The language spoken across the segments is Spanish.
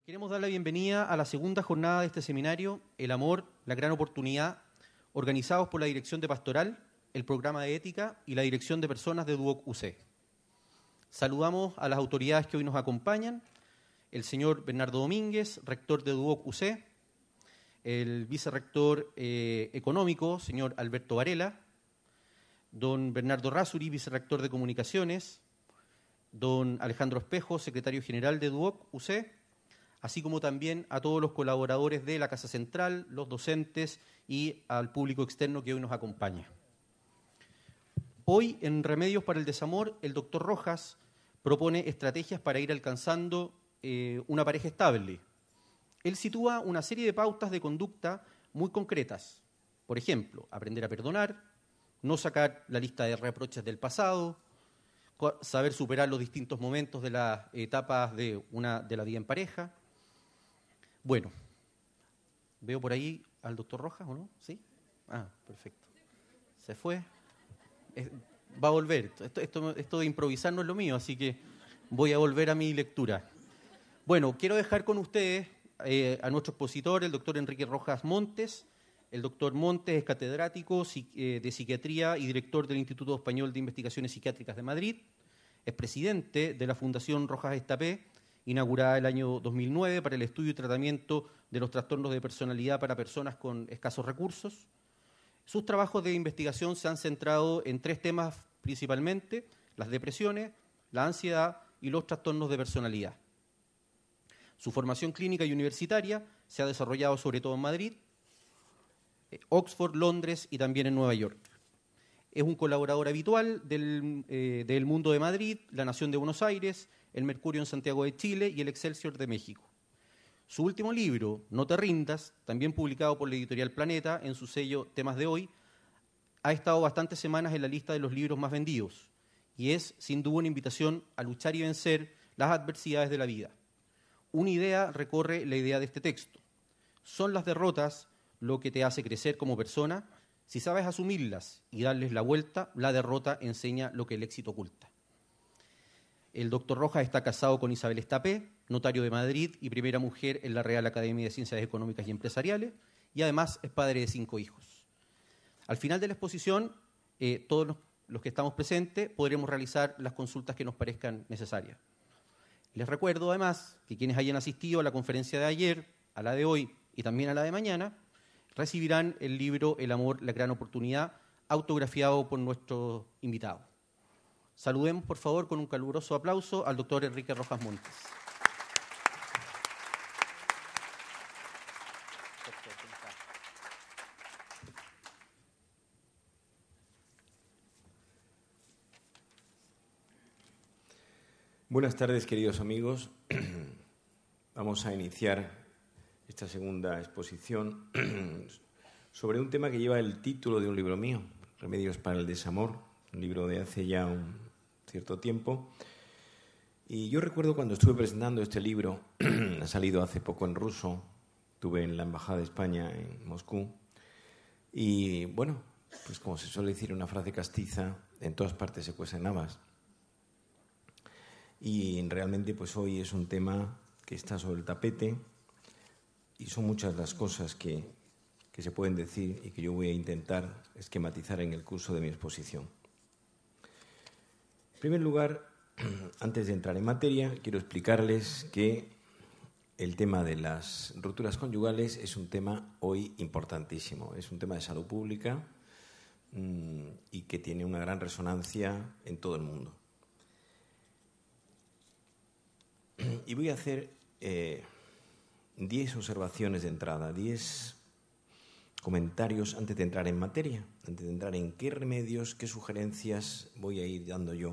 Queremos dar la bienvenida a la segunda jornada de este seminario, El amor, la gran oportunidad, organizados por la Dirección de Pastoral, el Programa de Ética y la Dirección de Personas de Duoc UC. Saludamos a las autoridades que hoy nos acompañan, el señor Bernardo Domínguez, rector de Duoc UC, el vicerrector económico, señor Alberto Varela, don Bernardo Razzuri, vicerrector de Comunicaciones, don Alejandro Espejo, secretario general de Duoc UC, así como también a todos los colaboradores de la Casa Central, los docentes y al público externo que hoy nos acompaña. Hoy, en Remedios para el Desamor, el doctor Rojas propone estrategias para ir alcanzando una pareja estable. Él sitúa una serie de pautas de conducta muy concretas. Por ejemplo, aprender a perdonar, no sacar la lista de reproches del pasado, saber superar los distintos momentos de las etapas de la vida en pareja. Bueno, veo por ahí al doctor Rojas, ¿o no? ¿Sí? Ah, perfecto. Se fue. Va a volver. Esto de improvisar no es lo mío, así que voy a volver a mi lectura. Bueno, quiero dejar con ustedes a nuestro expositor, el doctor Enrique Rojas Montes. El doctor Montes es catedrático de Psiquiatría y director del Instituto Español de Investigaciones Psiquiátricas de Madrid. Es presidente de la Fundación Rojas Estapé, inaugurada el año 2009 para el estudio y tratamiento de los trastornos de personalidad para personas con escasos recursos. Sus trabajos de investigación se han centrado en tres temas principalmente: las depresiones, la ansiedad y los trastornos de personalidad. Su formación clínica y universitaria se ha desarrollado sobre todo en Madrid, Oxford, Londres y también en Nueva York. Es un colaborador habitual del Mundo de Madrid, La Nación de Buenos Aires, El Mercurio en Santiago de Chile y el Excelsior de México. Su último libro, No te rindas, también publicado por la editorial Planeta en su sello Temas de Hoy, ha estado bastantes semanas en la lista de los libros más vendidos y es, sin duda, una invitación a luchar y vencer las adversidades de la vida. Una idea recorre la idea de este texto. ¿Son las derrotas lo que te hace crecer como persona? Si sabes asumirlas y darles la vuelta, la derrota enseña lo que el éxito oculta. El doctor Rojas está casado con Isabel Estapé, notario de Madrid y primera mujer en la Real Academia de Ciencias Económicas y Empresariales, y además es padre de 5 hijos. Al final de la exposición, todos los que estamos presentes podremos realizar las consultas que nos parezcan necesarias. Les recuerdo además que quienes hayan asistido a la conferencia de ayer, a la de hoy y también a la de mañana, recibirán el libro El amor, la gran oportunidad, autografiado por nuestro invitado. Saludemos, por favor, con un caluroso aplauso al doctor Enrique Rojas Montes. Buenas tardes, queridos amigos. Vamos a iniciar esta segunda exposición sobre un tema que lleva el título de un libro mío, Remedios para el Desamor, un libro de hace ya un cierto tiempo. Y yo recuerdo cuando estuve presentando este libro, ha salido hace poco en ruso, estuve en la Embajada de España en Moscú, y bueno, pues como se suele decir una frase castiza, en todas partes se cuecen habas. Y realmente pues hoy es un tema que está sobre el tapete y son muchas las cosas que se pueden decir y que yo voy a intentar esquematizar en el curso de mi exposición. En primer lugar, antes de entrar en materia, quiero explicarles que el tema de las rupturas conyugales es un tema hoy importantísimo. Es un tema de salud pública y que tiene una gran resonancia en todo el mundo. Y voy a hacer 10 observaciones de entrada, 10 comentarios antes de entrar en materia, antes de entrar en qué remedios, qué sugerencias voy a ir dando yo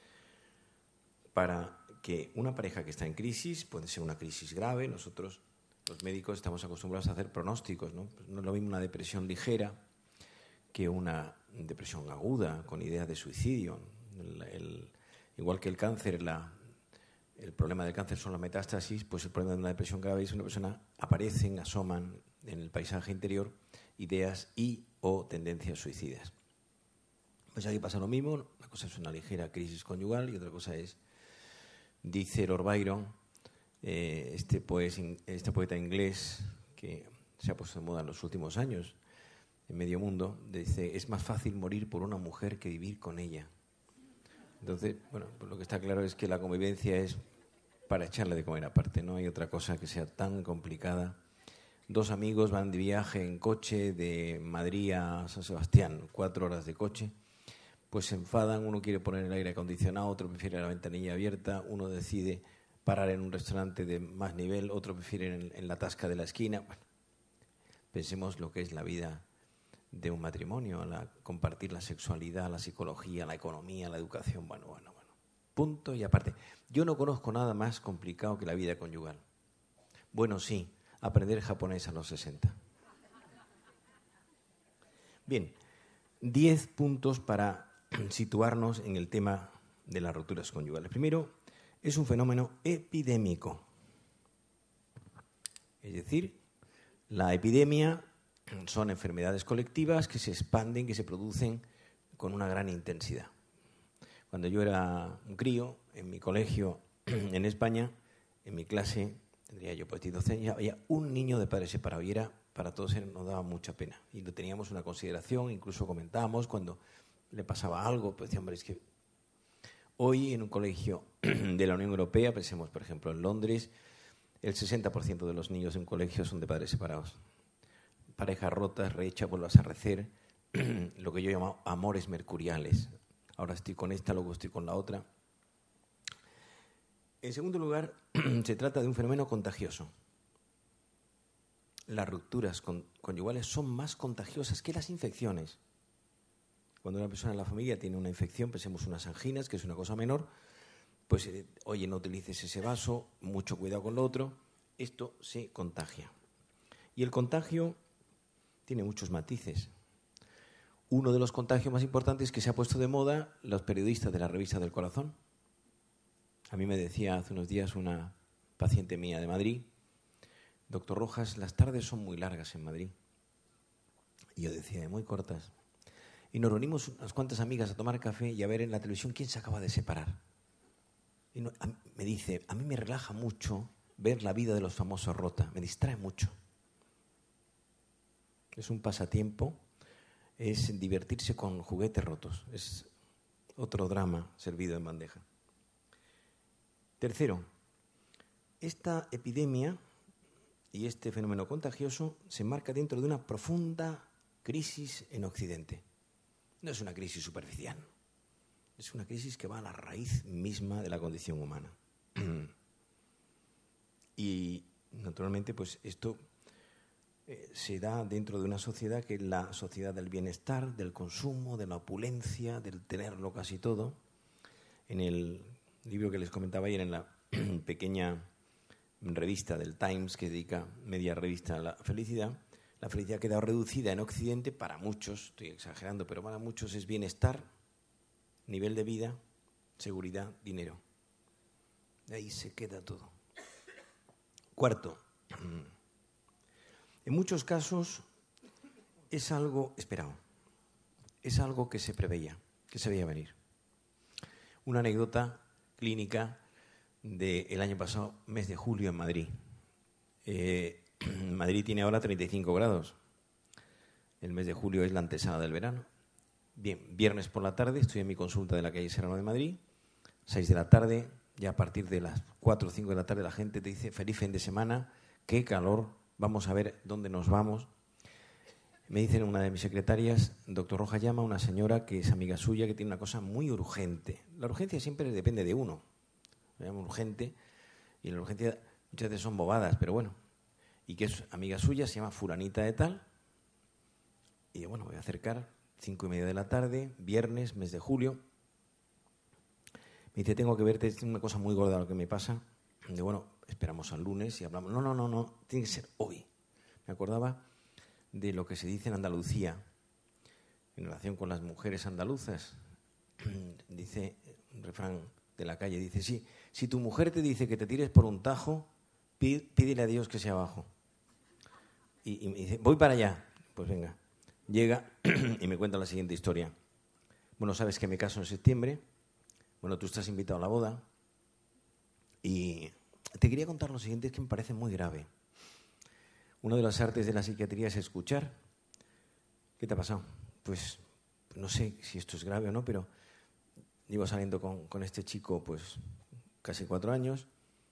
para que una pareja que está en crisis, puede ser una crisis grave, nosotros los médicos estamos acostumbrados a hacer pronósticos, ¿no? No es lo mismo una depresión ligera que una depresión aguda con ideas de suicidio. Igual que el cáncer, el problema del cáncer son las metástasis, pues el problema de una depresión grave es una persona, asoman en el paisaje interior ideas y o tendencias suicidas. Pues aquí pasa lo mismo, una cosa es una ligera crisis conyugal y otra cosa es, dice Lord Byron, este poeta inglés que se ha puesto de moda en los últimos años en medio mundo, dice: es más fácil morir por una mujer que vivir con ella. Entonces, bueno, pues lo que está claro es que la convivencia es para echarle de comer aparte, no hay otra cosa que sea tan complicada. Dos amigos van de viaje en coche de Madrid a San Sebastián, 4 horas de coche, pues se enfadan, uno quiere poner el aire acondicionado, otro prefiere la ventanilla abierta, uno decide parar en un restaurante de más nivel, otro prefiere en la tasca de la esquina. Bueno, pensemos lo que es la vida de un matrimonio, compartir la sexualidad, la psicología, la economía, la educación, bueno. Punto y aparte. Yo no conozco nada más complicado que la vida conyugal. Bueno, sí, aprender japonés a los 60. Bien, 10 puntos para situarnos en el tema de las rupturas conyugales. Primero, es un fenómeno epidémico. Es decir, la epidemia son enfermedades colectivas que se expanden, que se producen con una gran intensidad. Cuando yo era un crío, en mi colegio en España, en mi clase, tendría yo pues 12 años, había un niño de padres separados y para todos nos daba mucha pena. Y lo teníamos una consideración, incluso comentábamos cuando le pasaba algo, pues decía, hombre, es que hoy en un colegio de la Unión Europea, pensemos por ejemplo en Londres, el 60% de los niños en colegio son de padres separados. Parejas rotas, rehechas, vuelvas a recer, lo que yo llamo amores mercuriales. Ahora estoy con esta, luego estoy con la otra. En segundo lugar, se trata de un fenómeno contagioso. Las rupturas conyugales son más contagiosas que las infecciones. Cuando una persona en la familia tiene una infección, pensemos unas anginas, que es una cosa menor, pues, oye, no utilices ese vaso, mucho cuidado con lo otro, esto se contagia. Y el contagio tiene muchos matices. Uno de los contagios más importantes que se ha puesto de moda los periodistas de la revista del Corazón. A mí me decía hace unos días una paciente mía de Madrid: doctor Rojas, las tardes son muy largas en Madrid. Y yo decía, muy cortas. Y nos reunimos unas cuantas amigas a tomar café y a ver en la televisión quién se acaba de separar. Y me dice, a mí me relaja mucho ver la vida de los famosos rota, me distrae mucho. Es un pasatiempo, es divertirse con juguetes rotos, es otro drama servido en bandeja. Tercero, esta epidemia y este fenómeno contagioso se enmarca dentro de una profunda crisis en Occidente. No es una crisis superficial, es una crisis que va a la raíz misma de la condición humana. Y, naturalmente, pues esto se da dentro de una sociedad que es la sociedad del bienestar, del consumo, de la opulencia, del tenerlo casi todo. En el libro que les comentaba ayer, en la pequeña revista del Times, que dedica media revista a la felicidad ha quedado reducida en Occidente para muchos, estoy exagerando, pero para muchos es bienestar, nivel de vida, seguridad, dinero. Ahí se queda todo. Cuarto, en muchos casos es algo esperado, es algo que se preveía, que se veía venir. Una anécdota clínica del año pasado, mes de julio en Madrid. Madrid tiene ahora 35 grados. El mes de julio es la antesala del verano. Bien, viernes por la tarde estoy en mi consulta de la calle Serrano de Madrid, 6 de la tarde, ya a partir de las 4 o 5 de la tarde la gente te dice feliz fin de semana, qué calor, vamos a ver dónde nos vamos. Me dicen una de mis secretarias, doctor Rojas, llama a una señora que es amiga suya que tiene una cosa muy urgente. La urgencia siempre depende de uno. Me llama urgente y la urgencia muchas veces son bobadas, pero bueno. Y que es amiga suya, se llama fulanita de tal. Y bueno, voy a acercar, 5:30 de la tarde, viernes, mes de julio. Me dice, tengo que verte, es una cosa muy gorda lo que me pasa. De bueno, esperamos al lunes y hablamos. No, tiene que ser hoy. Me acordaba de lo que se dice en Andalucía en relación con las mujeres andaluzas. Dice un refrán de la calle, dice, sí, si tu mujer te dice que te tires por un tajo, pídele a Dios que sea abajo. Y me dice, voy para allá. Pues venga, llega y me cuenta la siguiente historia. Bueno, sabes que me caso en septiembre. Bueno, tú estás invitado a la boda y te quería contar lo siguiente, es que me parece muy grave. Una de las artes de la psiquiatría es escuchar. ¿Qué te ha pasado? Pues no sé si esto es grave o no, pero llevo saliendo con este chico pues casi 4 años.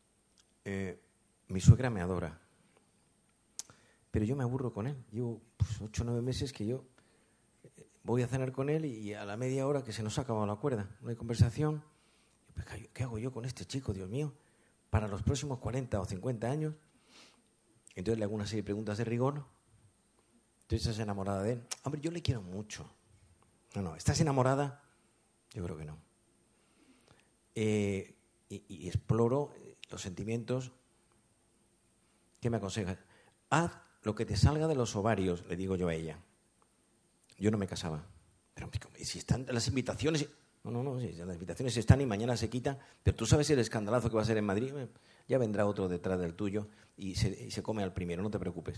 Mi suegra me adora, pero yo me aburro con él. Llevo 8 o 9 meses que yo voy a cenar con él y a la media hora que se nos ha acabado la cuerda. No hay conversación. ¿Qué hago yo con este chico, Dios mío? Para los próximos 40 o 50 años. Entonces le hago una serie de preguntas de rigor. ¿Tú estás enamorada de él? Hombre, yo le quiero mucho. No, ¿estás enamorada? Yo creo que no. Y exploro los sentimientos. ¿Qué me aconsejas? Haz lo que te salga de los ovarios, le digo yo a ella. Yo no me casaba. Pero si están las invitaciones... No, si las invitaciones están y mañana se quitan, pero tú sabes el escandalazo que va a ser en Madrid. Ya vendrá otro detrás del tuyo y se come al primero, no te preocupes.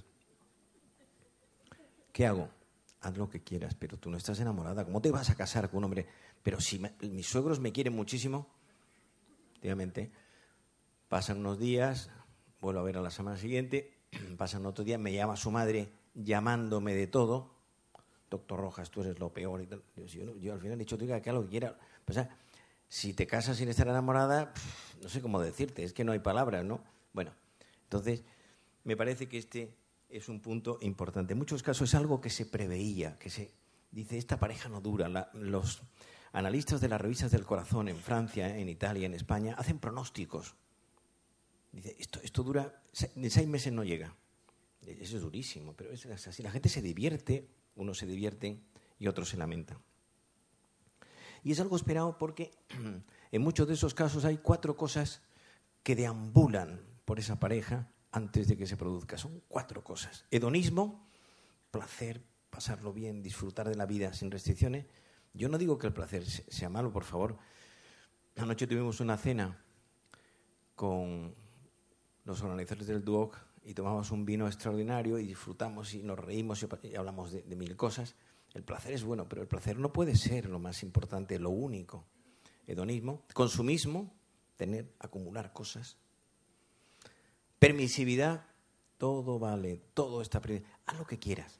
¿Qué hago? Haz lo que quieras, pero tú no estás enamorada. ¿Cómo te vas a casar con un hombre? Pero si mis suegros me quieren muchísimo, efectivamente, pasan unos días, vuelvo a ver a la semana siguiente, pasan otro día, me llama su madre llamándome de todo. Doctor Rojas, tú eres lo peor. Y tal. Yo al final he dicho, diga que haga lo que quiera. O sea, si te casas sin estar enamorada, no sé cómo decirte, es que no hay palabras, ¿no? Bueno, entonces, me parece que este es un punto importante. En muchos casos es algo que se preveía, que se dice, esta pareja no dura. Los analistas de las revistas del corazón en Francia, en Italia, en España, hacen pronósticos. Dice, esto dura, en 6 meses no llega. Eso es durísimo, pero es así. La gente se divierte, unos se divierten y otros se lamentan. Y es algo esperado porque en muchos de esos casos hay 4 cosas que deambulan por esa pareja antes de que se produzca. Son 4 cosas. Hedonismo, placer, pasarlo bien, disfrutar de la vida sin restricciones. Yo no digo que el placer sea malo, por favor. Anoche tuvimos una cena con los organizadores del Duoc y tomamos un vino extraordinario y disfrutamos y nos reímos y hablamos de 1000 cosas. El placer es bueno, pero el placer no puede ser lo más importante, lo único. Hedonismo, consumismo, acumular cosas. Permisividad, todo vale, todo está permitido. Haz lo que quieras.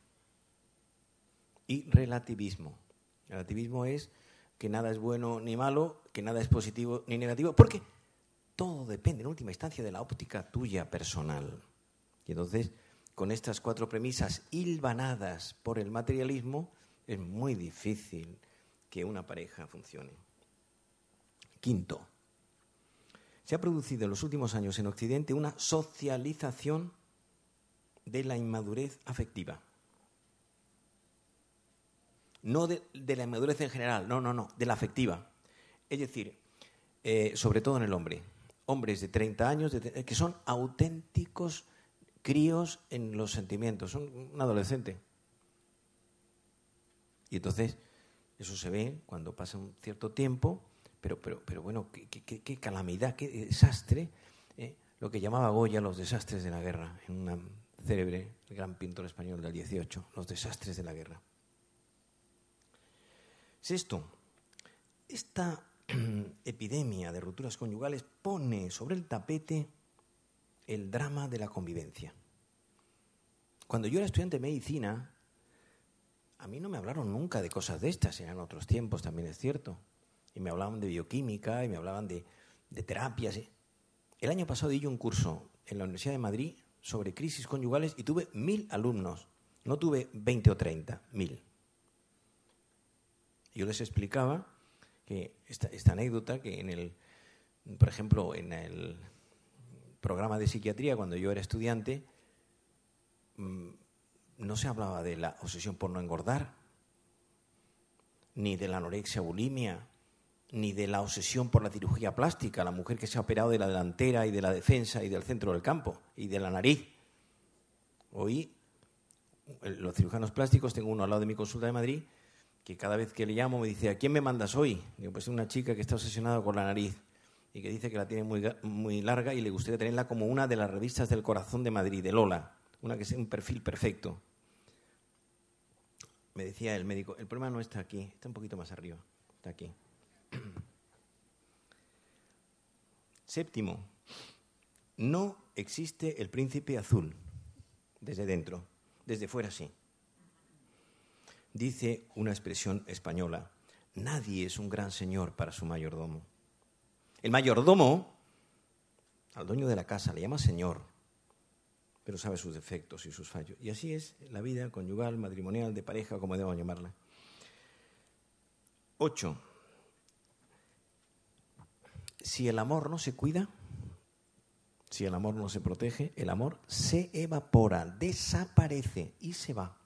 Y relativismo. Relativismo es que nada es bueno ni malo, que nada es positivo ni negativo, porque todo depende, en última instancia, de la óptica tuya personal. Y entonces, con estas 4 premisas hilvanadas por el materialismo, es muy difícil que una pareja funcione. Quinto, se ha producido en los últimos años en Occidente una socialización de la inmadurez afectiva. No de la inmadurez en general, no, de la afectiva. Es decir, sobre todo en el hombre. Hombres de 30 años que son auténticos críos en los sentimientos, son un adolescente. Y entonces, eso se ve cuando pasa un cierto tiempo, pero bueno, qué calamidad, qué desastre, lo que llamaba Goya los desastres de la guerra, en una célebre, el gran pintor español del 18, los desastres de la guerra. Sexto, esta epidemia de rupturas conyugales pone sobre el tapete el drama de la convivencia. Cuando yo era estudiante de medicina, a mí no me hablaron nunca de cosas de estas, eran otros tiempos, también es cierto. Y me hablaban de bioquímica y me hablaban de terapias. El año pasado di yo un curso en la Universidad de Madrid sobre crisis conyugales y tuve 1000 alumnos. No tuve 20 o 30, 1000. Yo les explicaba que esta anécdota, que por ejemplo, en el programa de psiquiatría, cuando yo era estudiante, no se hablaba de la obsesión por no engordar, ni de la anorexia bulimia, ni de la obsesión por la cirugía plástica, la mujer que se ha operado de la delantera y de la defensa y del centro del campo y de la nariz. Hoy, los cirujanos plásticos, tengo uno al lado de mi consulta de Madrid, que cada vez que le llamo me dice, ¿a quién me mandas hoy? Digo, pues es una chica que está obsesionada con la nariz y que dice que la tiene muy larga y le gustaría tenerla como una de las revistas del corazón de Madrid, de Lola, una que sea un perfil perfecto. Me decía el médico, el problema no está aquí, está un poquito más arriba, está aquí. Séptimo, No existe el príncipe azul desde dentro, desde fuera sí. Dice una expresión española: nadie es un gran señor para su mayordomo. El mayordomo al dueño de la casa le llama señor, pero sabe sus defectos y sus fallos. Y así es la vida conyugal, matrimonial, de pareja, como debamos llamarla. 8. Si el amor no se cuida, si el amor no se protege, el amor se evapora, desaparece y se va.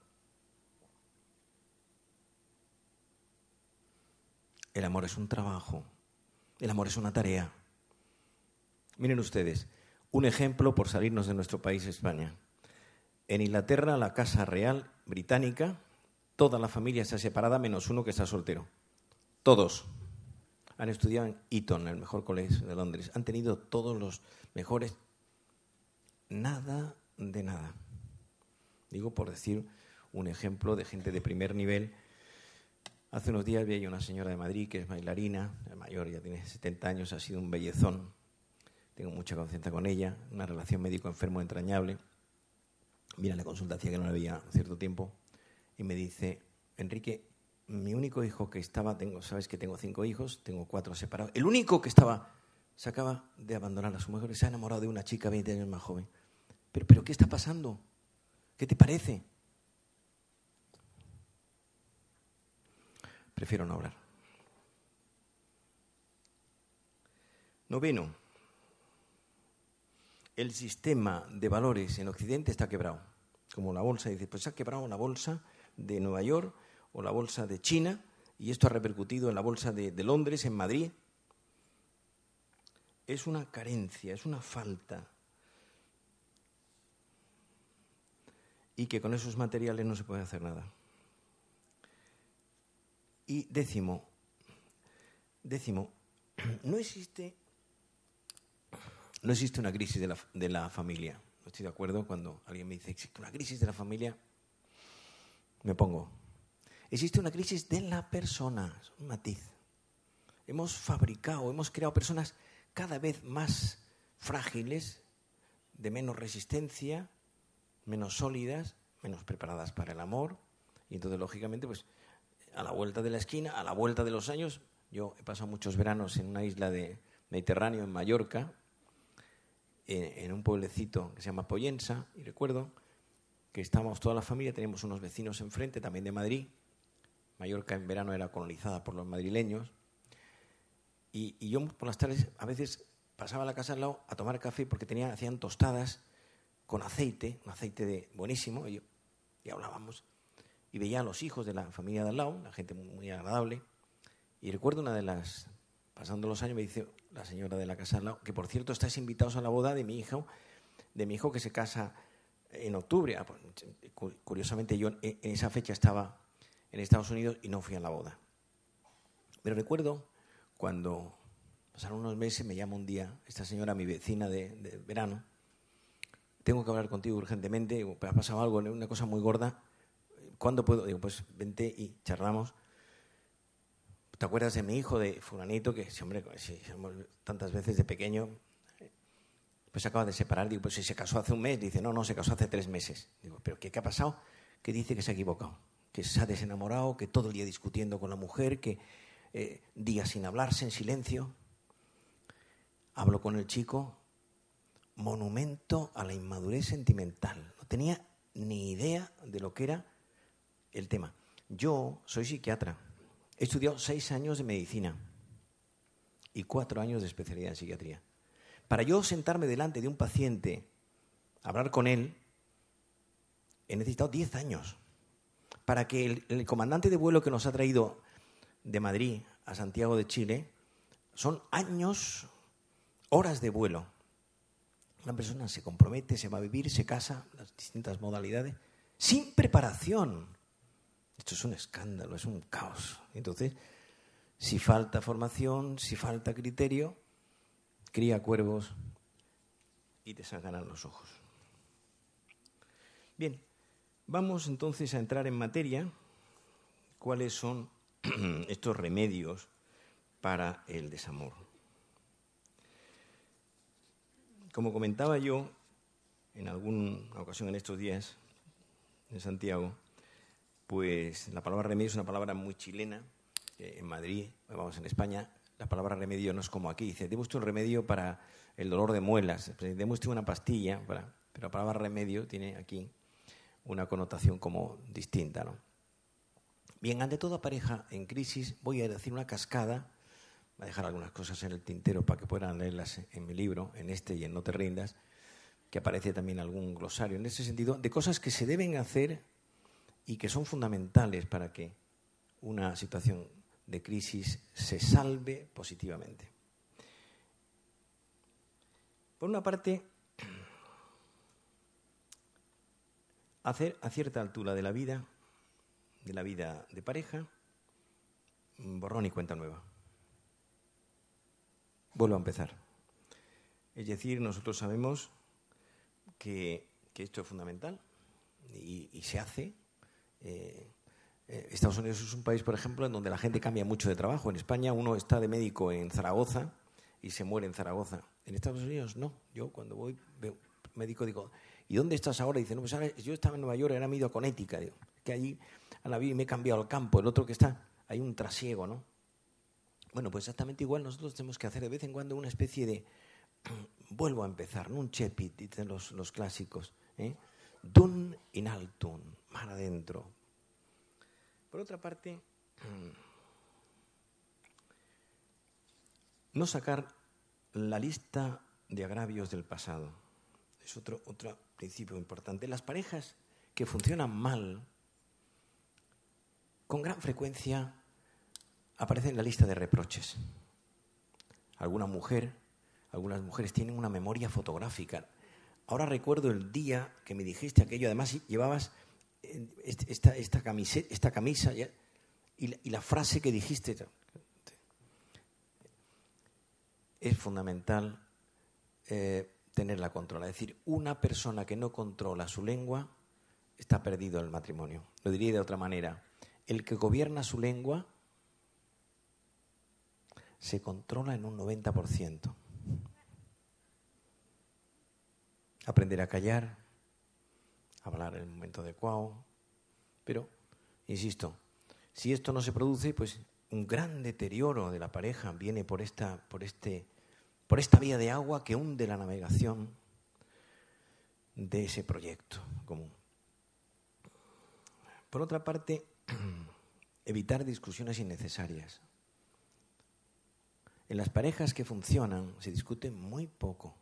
El amor es un trabajo, el amor es una tarea. Miren ustedes, un ejemplo por salirnos de nuestro país, España. En Inglaterra, la Casa Real Británica, toda la familia está separada menos uno que está soltero. Todos han estudiado en Eton, el mejor colegio de Londres. Han tenido todos los mejores. Nada de nada. Digo por decir un ejemplo de gente de primer nivel. Hace unos días vi a una señora de Madrid que es bailarina, mayor, ya tiene 70 años, ha sido un bellezón. Tengo mucha confianza con ella, una relación médico-enfermo entrañable. Mira, la consulta hacía que no la veía un cierto tiempo y me dice: Enrique, mi único hijo que estaba, sabes que tengo 5 hijos, tengo 4 separados, el único que estaba, se acaba de abandonar a su mujer, se ha enamorado de una chica 20 años más joven. ¿Pero qué está pasando? ¿Qué te parece? Prefiero no hablar. 9. El sistema de valores en Occidente está quebrado. Como la bolsa, dice, pues se ha quebrado la bolsa de Nueva York o la bolsa de China y esto ha repercutido en la bolsa de Londres, en Madrid. Es una carencia, es una falta. Y que con esos materiales no se puede hacer nada. Y décimo, no existe una crisis de la familia. No estoy de acuerdo cuando alguien me dice existe una crisis de la familia. Me pongo. Existe una crisis de la persona, es un matiz. Hemos creado personas cada vez más frágiles, de menos resistencia, menos sólidas, menos preparadas para el amor. Y entonces, lógicamente, pues a la vuelta de la esquina, a la vuelta de los años, yo he pasado muchos veranos en una isla de Mediterráneo, en Mallorca, en un pueblecito que se llama Pollensa, y recuerdo que estábamos toda la familia, teníamos unos vecinos enfrente, también de Madrid. Mallorca en verano era colonizada por los madrileños, y yo por las tardes a veces pasaba a la casa al lado a tomar café porque hacían tostadas con aceite, un aceite buenísimo, y hablábamos. Y veía a los hijos de la familia de al lado, la gente muy agradable. Y recuerdo pasando los años, me dice la señora de la casa de al lado, que por cierto estáis invitados a la boda de mi hijo que se casa en octubre. Curiosamente yo en esa fecha estaba en Estados Unidos y no fui a la boda. Pero recuerdo cuando pasaron unos meses, me llama un día esta señora, mi vecina de verano: tengo que hablar contigo urgentemente, digo, ha pasado algo, una cosa muy gorda. ¿Cuándo puedo? Digo, pues vente y charlamos. ¿Te acuerdas de mi hijo, de fulanito, que hombre, tantas veces de pequeño, pues se acaba de separar? Digo, pues si se casó hace un mes. Dice, no, se casó hace 3 meses. Digo, ¿pero qué ha pasado? Que dice que se ha equivocado, que se ha desenamorado, que todo el día discutiendo con la mujer, que días sin hablarse, en silencio. Hablo con el chico, monumento a la inmadurez sentimental. No tenía ni idea de lo que era el tema. Yo soy psiquiatra. He estudiado 6 años de medicina y 4 años de especialidad en psiquiatría. Para yo sentarme delante de un paciente, hablar con él, he necesitado 10 años. Para que el comandante de vuelo que nos ha traído de Madrid a Santiago de Chile, son años, horas de vuelo. Una persona se compromete, se va a vivir, se casa, las distintas modalidades, sin preparación. Esto es un escándalo, es un caos. Entonces, si falta formación, si falta criterio, cría cuervos y te sangrarán los ojos. Bien, vamos entonces a entrar en materia. ¿Cuáles son estos remedios para el desamor? Como comentaba yo en alguna ocasión en estos días en Santiago, pues la palabra remedio es una palabra muy chilena. En Madrid, vamos, en España, la palabra remedio no es como aquí. Dice, deme usted un remedio para el dolor de muelas, deme usted una pastilla, pero la palabra remedio tiene aquí una connotación como distinta, ¿no? Bien, ante toda pareja en crisis, voy a decir una cascada, voy a dejar algunas cosas en el tintero para que puedan leerlas en mi libro, en este y en No te rindas, que aparece también algún glosario en ese sentido, de cosas que se deben hacer y que son fundamentales para que una situación de crisis se salve positivamente. Por una parte, hacer a cierta altura de la vida de pareja, borrón y cuenta nueva. Vuelvo a empezar. Es decir, nosotros sabemos que esto es fundamental y se hace. Estados Unidos es un país, por ejemplo, en donde la gente cambia mucho de trabajo. En España uno está de médico en Zaragoza y se muere en Zaragoza. En Estados Unidos no. Yo cuando voy, veo médico, digo, ¿y dónde estás ahora? Y dice, no, pues ahora yo estaba en Nueva York, ahora me he ido a Connecticut. Digo, que allí a la vida me he cambiado al campo. El otro que está, hay un trasiego, ¿no? Bueno, pues exactamente igual nosotros tenemos que hacer de vez en cuando una especie de vuelvo a empezar, ¿no? Un chepit, dicen los clásicos, ¿eh? Dun in altum, mar adentro. Por otra parte, no sacar la lista de agravios del pasado. Es otro principio importante. Las parejas que funcionan mal, con gran frecuencia aparecen en la lista de reproches. Algunas mujeres tienen una memoria fotográfica. Ahora recuerdo el día que me dijiste aquello, además llevabas esta camisa y la frase que dijiste. Es fundamental tenerla controlada. Es decir, una persona que no controla su lengua está perdido en el matrimonio. Lo diría de otra manera. El que gobierna su lengua se controla en un 90%. Aprender a callar, hablar en el momento adecuado. Pero, insisto, si esto no se produce, pues un gran deterioro de la pareja viene por esta vía de agua que hunde la navegación de ese proyecto común. Por otra parte, evitar discusiones innecesarias. En las parejas que funcionan se discute muy poco.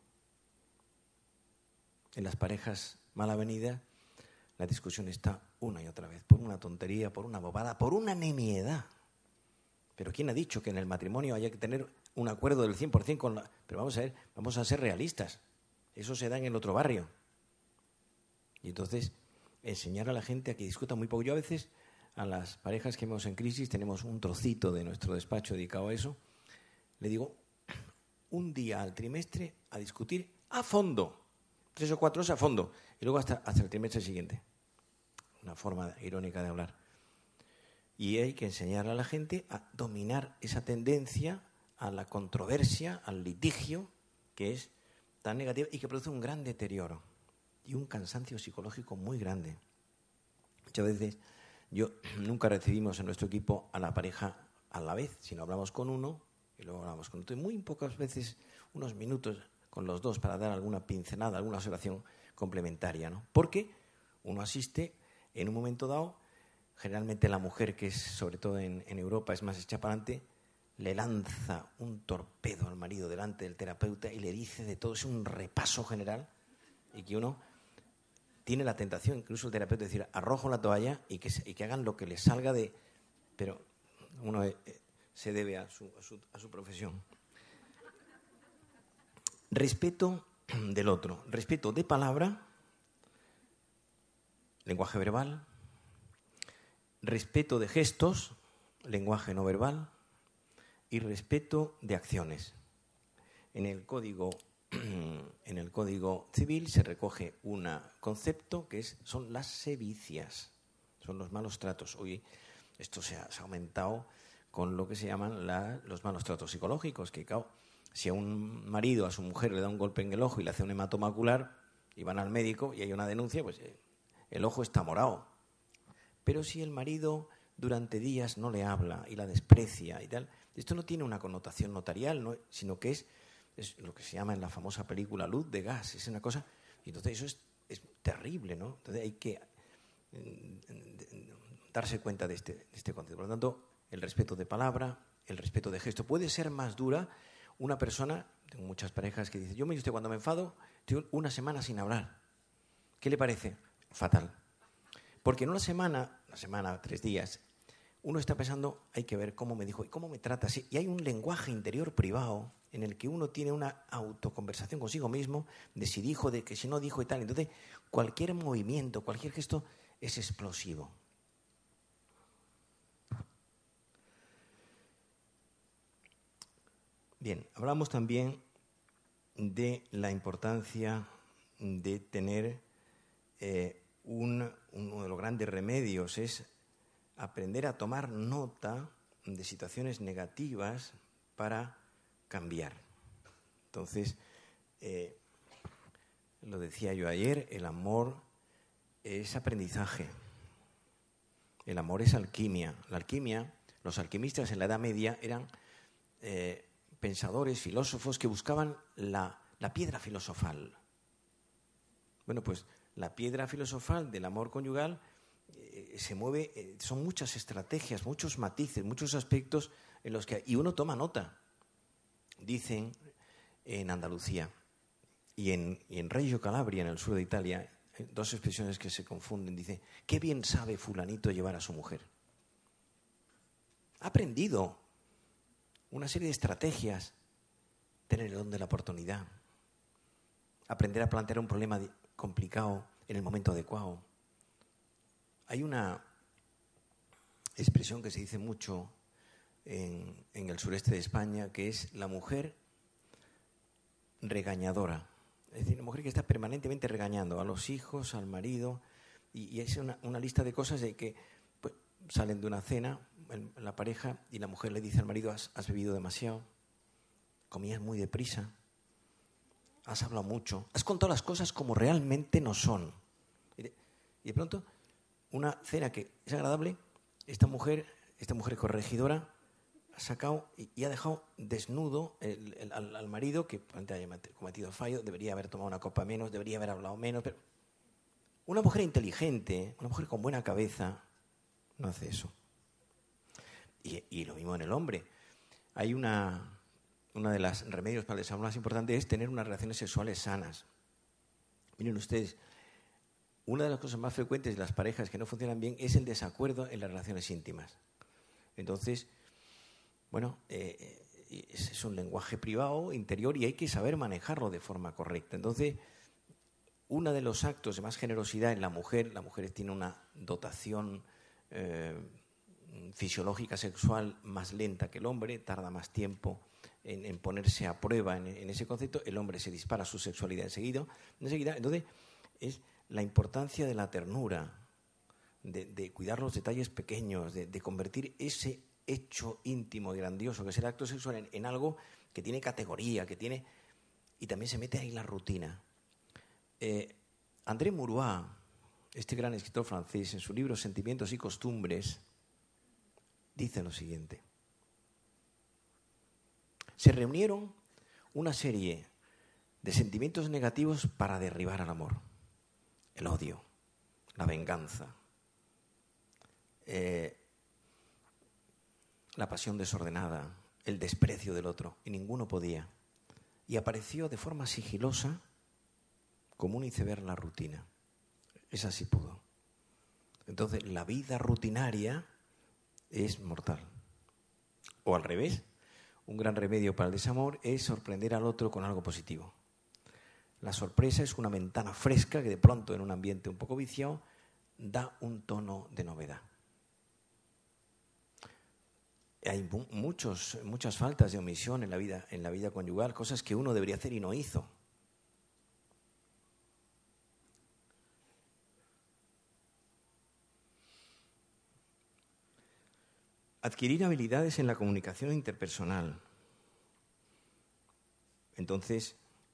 En las parejas mal avenidas, la discusión está una y otra vez, por una tontería, por una bobada, por una nimiedad. Pero ¿quién ha dicho que en el matrimonio haya que tener un acuerdo del 100% con la... Pero vamos a ser realistas. Eso se da en el otro barrio. Y entonces, enseñar a la gente a que discuta muy poco. Yo a veces, a las parejas que vemos en crisis, tenemos un trocito de nuestro despacho dedicado a eso. Le digo, un día al trimestre a discutir a fondo. 3 o 4 horas a fondo. Y luego hasta el trimestre siguiente. Una forma irónica de hablar. Y hay que enseñar a la gente a dominar esa tendencia a la controversia, al litigio, que es tan negativa y que produce un gran deterioro y un cansancio psicológico muy grande. Muchas veces nunca recibimos en nuestro equipo a la pareja a la vez, sino hablamos con uno y luego hablamos con otro. Y muy pocas veces, unos minutos con los dos para dar alguna pincelada, alguna observación complementaria, ¿no? Porque uno asiste en un momento dado, generalmente la mujer, que es sobre todo en Europa es más hecha para adelante, le lanza un torpedo al marido delante del terapeuta y le dice de todo, es un repaso general, y que uno tiene la tentación, incluso el terapeuta, de decir, arrojo la toalla y que hagan lo que les salga de... Pero uno se debe a su profesión. Respeto del otro, respeto de palabra, lenguaje verbal, respeto de gestos, lenguaje no verbal, y respeto de acciones. En el Código Civil se recoge un concepto que son las sevicias, son los malos tratos. Hoy esto se ha aumentado con lo que se llaman los malos tratos psicológicos, que claro, Si a un marido, a su mujer le da un golpe en el ojo y le hace un hematoma ocular y van al médico y hay una denuncia, pues el ojo está morado. Pero si el marido durante días no le habla y la desprecia y tal, esto no tiene una connotación notarial, ¿no? Sino que es lo que se llama en la famosa película luz de gas, es una cosa, y entonces eso es terrible, ¿no? Entonces hay que darse cuenta de este concepto. Por lo tanto, el respeto de palabra, el respeto de gesto. Puede ser más dura una persona, tengo muchas parejas que dicen, yo mire usted, cuando me enfado, estoy una semana sin hablar. ¿Qué le parece? Fatal. Porque en una semana, 3 días, uno está pensando, hay que ver cómo me dijo y cómo me trata. Y hay un lenguaje interior privado en el que uno tiene una autoconversación consigo mismo de si dijo, de que si no dijo y tal. Entonces, cualquier movimiento, cualquier gesto es explosivo. Bien, hablamos también de la importancia de tener uno de los grandes remedios es aprender a tomar nota de situaciones negativas para cambiar. Entonces, lo decía yo ayer, el amor es aprendizaje. El amor es alquimia. La alquimia, los alquimistas en la Edad Media eran pensadores, filósofos que buscaban la piedra filosofal. Bueno, pues la piedra filosofal del amor conyugal se mueve, son muchas estrategias, muchos matices, muchos aspectos en los que... Y uno toma nota. Dicen en Andalucía y en Reggio Calabria, en el sur de Italia, dos expresiones que se confunden. Dice, qué bien sabe fulanito llevar a su mujer. Ha aprendido una serie de estrategias, tener el don de la oportunidad, aprender a plantear un problema complicado en el momento adecuado. Hay una expresión que se dice mucho en el sureste de España, que es la mujer regañadora. Es decir, la mujer que está permanentemente regañando a los hijos, al marido, y es una lista de cosas de que pues, salen de una cena, la pareja, y la mujer le dice al marido, has bebido demasiado, comías muy deprisa, has hablado mucho, has contado las cosas como realmente no son. Y de pronto, una cena que es agradable, esta mujer corregidora ha sacado y ha dejado desnudo al marido que haya cometido fallo, debería haber tomado una copa menos, debería haber hablado menos. Pero una mujer inteligente, una mujer con buena cabeza, no hace eso. Y lo mismo en el hombre. Hay una de las remedios para el desamor más importante es tener unas relaciones sexuales sanas. Miren ustedes, una de las cosas más frecuentes de las parejas que no funcionan bien es el desacuerdo en las relaciones íntimas. Entonces, bueno, es un lenguaje privado, interior, y hay que saber manejarlo de forma correcta. Entonces, uno de los actos de más generosidad en la mujer tiene una dotación fisiológica sexual más lenta que el hombre, tarda más tiempo en ponerse a prueba en ese concepto, el hombre se dispara su sexualidad enseguida. Entonces, es la importancia de la ternura, de cuidar los detalles pequeños, de convertir ese hecho íntimo y grandioso que es el acto sexual en algo que tiene categoría, y también se mete ahí la rutina. André Maurois, este gran escritor francés, en su libro Sentimientos y Costumbres, dice lo siguiente. Se reunieron una serie de sentimientos negativos para derribar al amor. El odio, la venganza, la pasión desordenada, el desprecio del otro, y ninguno podía. Y apareció de forma sigilosa, como un iceberg, la rutina. Esa sí pudo. Entonces, la vida rutinaria es mortal. O al revés, un gran remedio para el desamor es sorprender al otro con algo positivo. La sorpresa es una ventana fresca que de pronto en un ambiente un poco viciado da un tono de novedad. Hay muchas faltas de omisión en la vida conyugal, cosas que uno debería hacer y no hizo. Adquirir habilidades en la comunicación interpersonal. Entonces,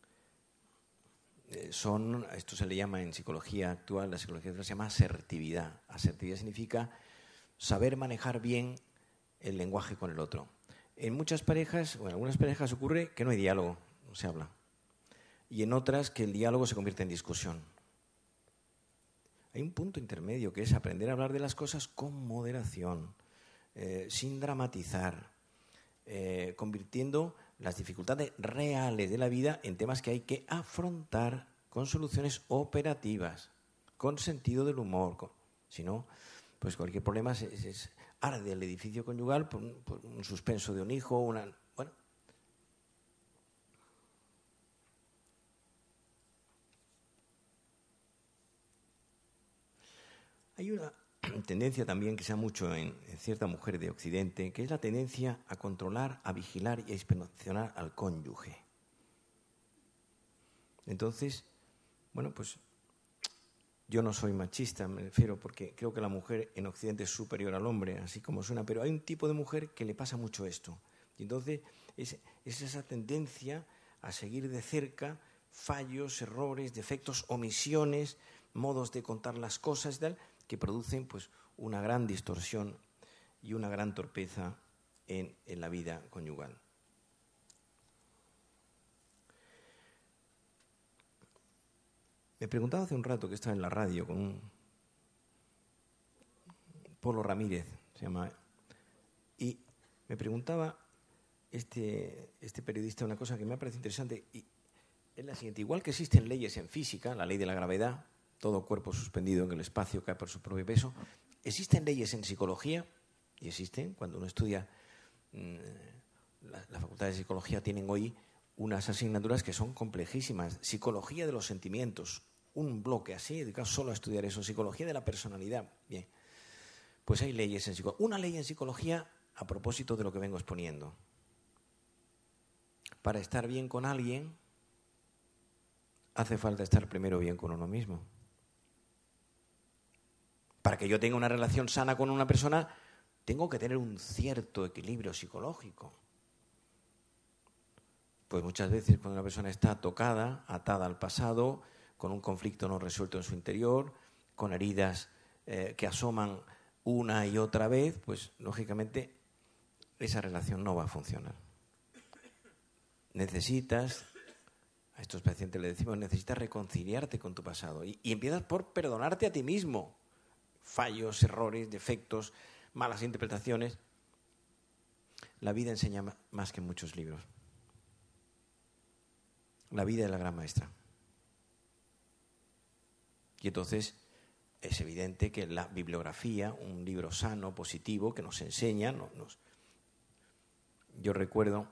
esto se le llama en psicología actual, la psicología actual se llama asertividad. Asertividad significa saber manejar bien el lenguaje con el otro. En muchas parejas, o en algunas parejas ocurre que no hay diálogo, no se habla. Y en otras que el diálogo se convierte en discusión. Hay un punto intermedio que es aprender a hablar de las cosas con moderación, sin dramatizar, convirtiendo las dificultades reales de la vida en temas que hay que afrontar con soluciones operativas, con sentido del humor. Si no, pues cualquier problema arde el edificio conyugal por un suspenso de un hijo, bueno. Hay una tendencia también que se da mucho en cierta mujer de Occidente, que es la tendencia a controlar, a vigilar y a inspeccionar al cónyuge. Entonces, bueno, pues yo no soy machista, me refiero, porque creo que la mujer en Occidente es superior al hombre, así como suena, pero hay un tipo de mujer que le pasa mucho esto. Y entonces es esa tendencia a seguir de cerca fallos, errores, defectos, omisiones, modos de contar las cosas y tal, que producen pues una gran distorsión y una gran torpeza en la vida conyugal. Me preguntaba hace un rato que estaba en la radio con un Polo Ramírez, se llama, y me preguntaba este periodista una cosa que me ha parecido interesante, y es la siguiente: igual que existen leyes en física, la ley de la gravedad, todo cuerpo suspendido en el espacio cae por su propio peso, existen leyes en psicología, y existen, cuando uno estudia, la Facultad de Psicología tienen hoy unas asignaturas que son complejísimas. Psicología de los sentimientos, un bloque así, dedicado solo a estudiar eso. Psicología de la personalidad. Bien, pues hay leyes en psicología. Una ley en psicología a propósito de lo que vengo exponiendo. Para estar bien con alguien, hace falta estar primero bien con uno mismo. Para que yo tenga una relación sana con una persona, tengo que tener un cierto equilibrio psicológico. Pues muchas veces cuando una persona está tocada, atada al pasado, con un conflicto no resuelto en su interior, con heridas que asoman una y otra vez, pues lógicamente esa relación no va a funcionar. Necesitas, a estos pacientes le decimos, necesitas reconciliarte con tu pasado. Y empiezas por perdonarte a ti mismo. Fallos, errores, defectos, malas interpretaciones. La vida enseña más que muchos libros. La vida es la gran maestra. Y entonces es evidente que la bibliografía, un libro sano, positivo, que nos enseña, yo recuerdo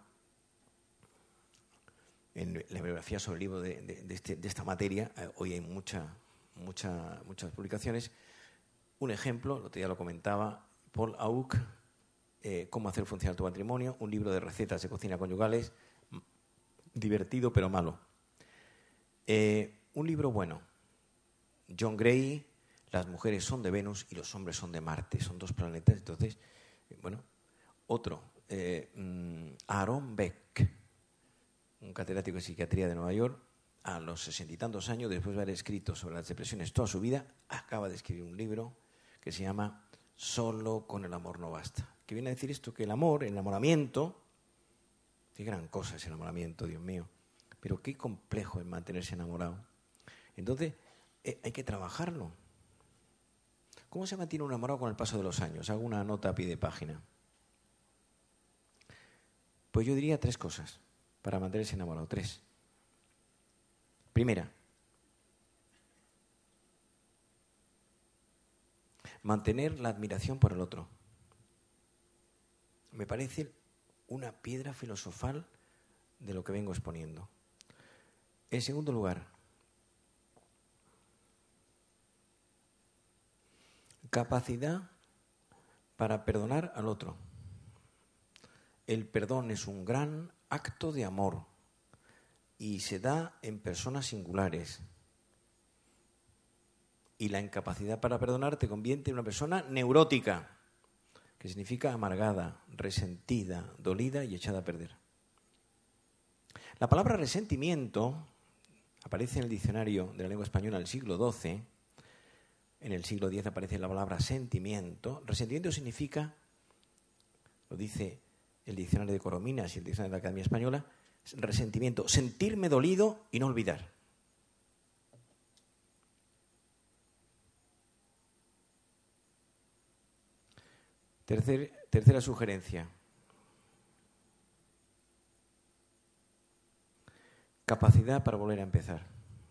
en la bibliografía sobre el libro de esta materia, hoy hay muchas publicaciones. Un ejemplo, el otro día lo comentaba, Paul Auc, Cómo hacer funcionar tu matrimonio, un libro de recetas de cocina conyugales, divertido pero malo. Un libro bueno, John Gray, Las mujeres son de Venus y los hombres son de Marte, son dos planetas. Entonces, otro, Aaron Beck, un catedrático de psiquiatría de Nueva York, a los 60 y tantos años, después de haber escrito sobre las depresiones toda su vida, acaba de escribir un libro que se llama Solo con el amor no basta. Que viene a decir esto, que el amor, el enamoramiento, qué gran cosa es el enamoramiento, Dios mío, pero qué complejo es mantenerse enamorado. Entonces, hay que trabajarlo. ¿Cómo se mantiene un enamorado con el paso de los años? Hago una nota a pie de página. Pues yo diría 3 cosas para mantenerse enamorado. 3. Primera, mantener la admiración por el otro. Me parece una piedra filosofal de lo que vengo exponiendo. En segundo lugar, capacidad para perdonar al otro. El perdón es un gran acto de amor y se da en personas singulares. Y la incapacidad para perdonar te convierte en una persona neurótica, que significa amargada, resentida, dolida y echada a perder. La palabra resentimiento aparece en el diccionario de la lengua española del siglo XII. En el siglo X aparece la palabra sentimiento. Resentimiento significa, lo dice el diccionario de Corominas y el diccionario de la Academia Española, resentimiento, sentirme dolido y no olvidar. Tercera sugerencia. Capacidad para volver a empezar.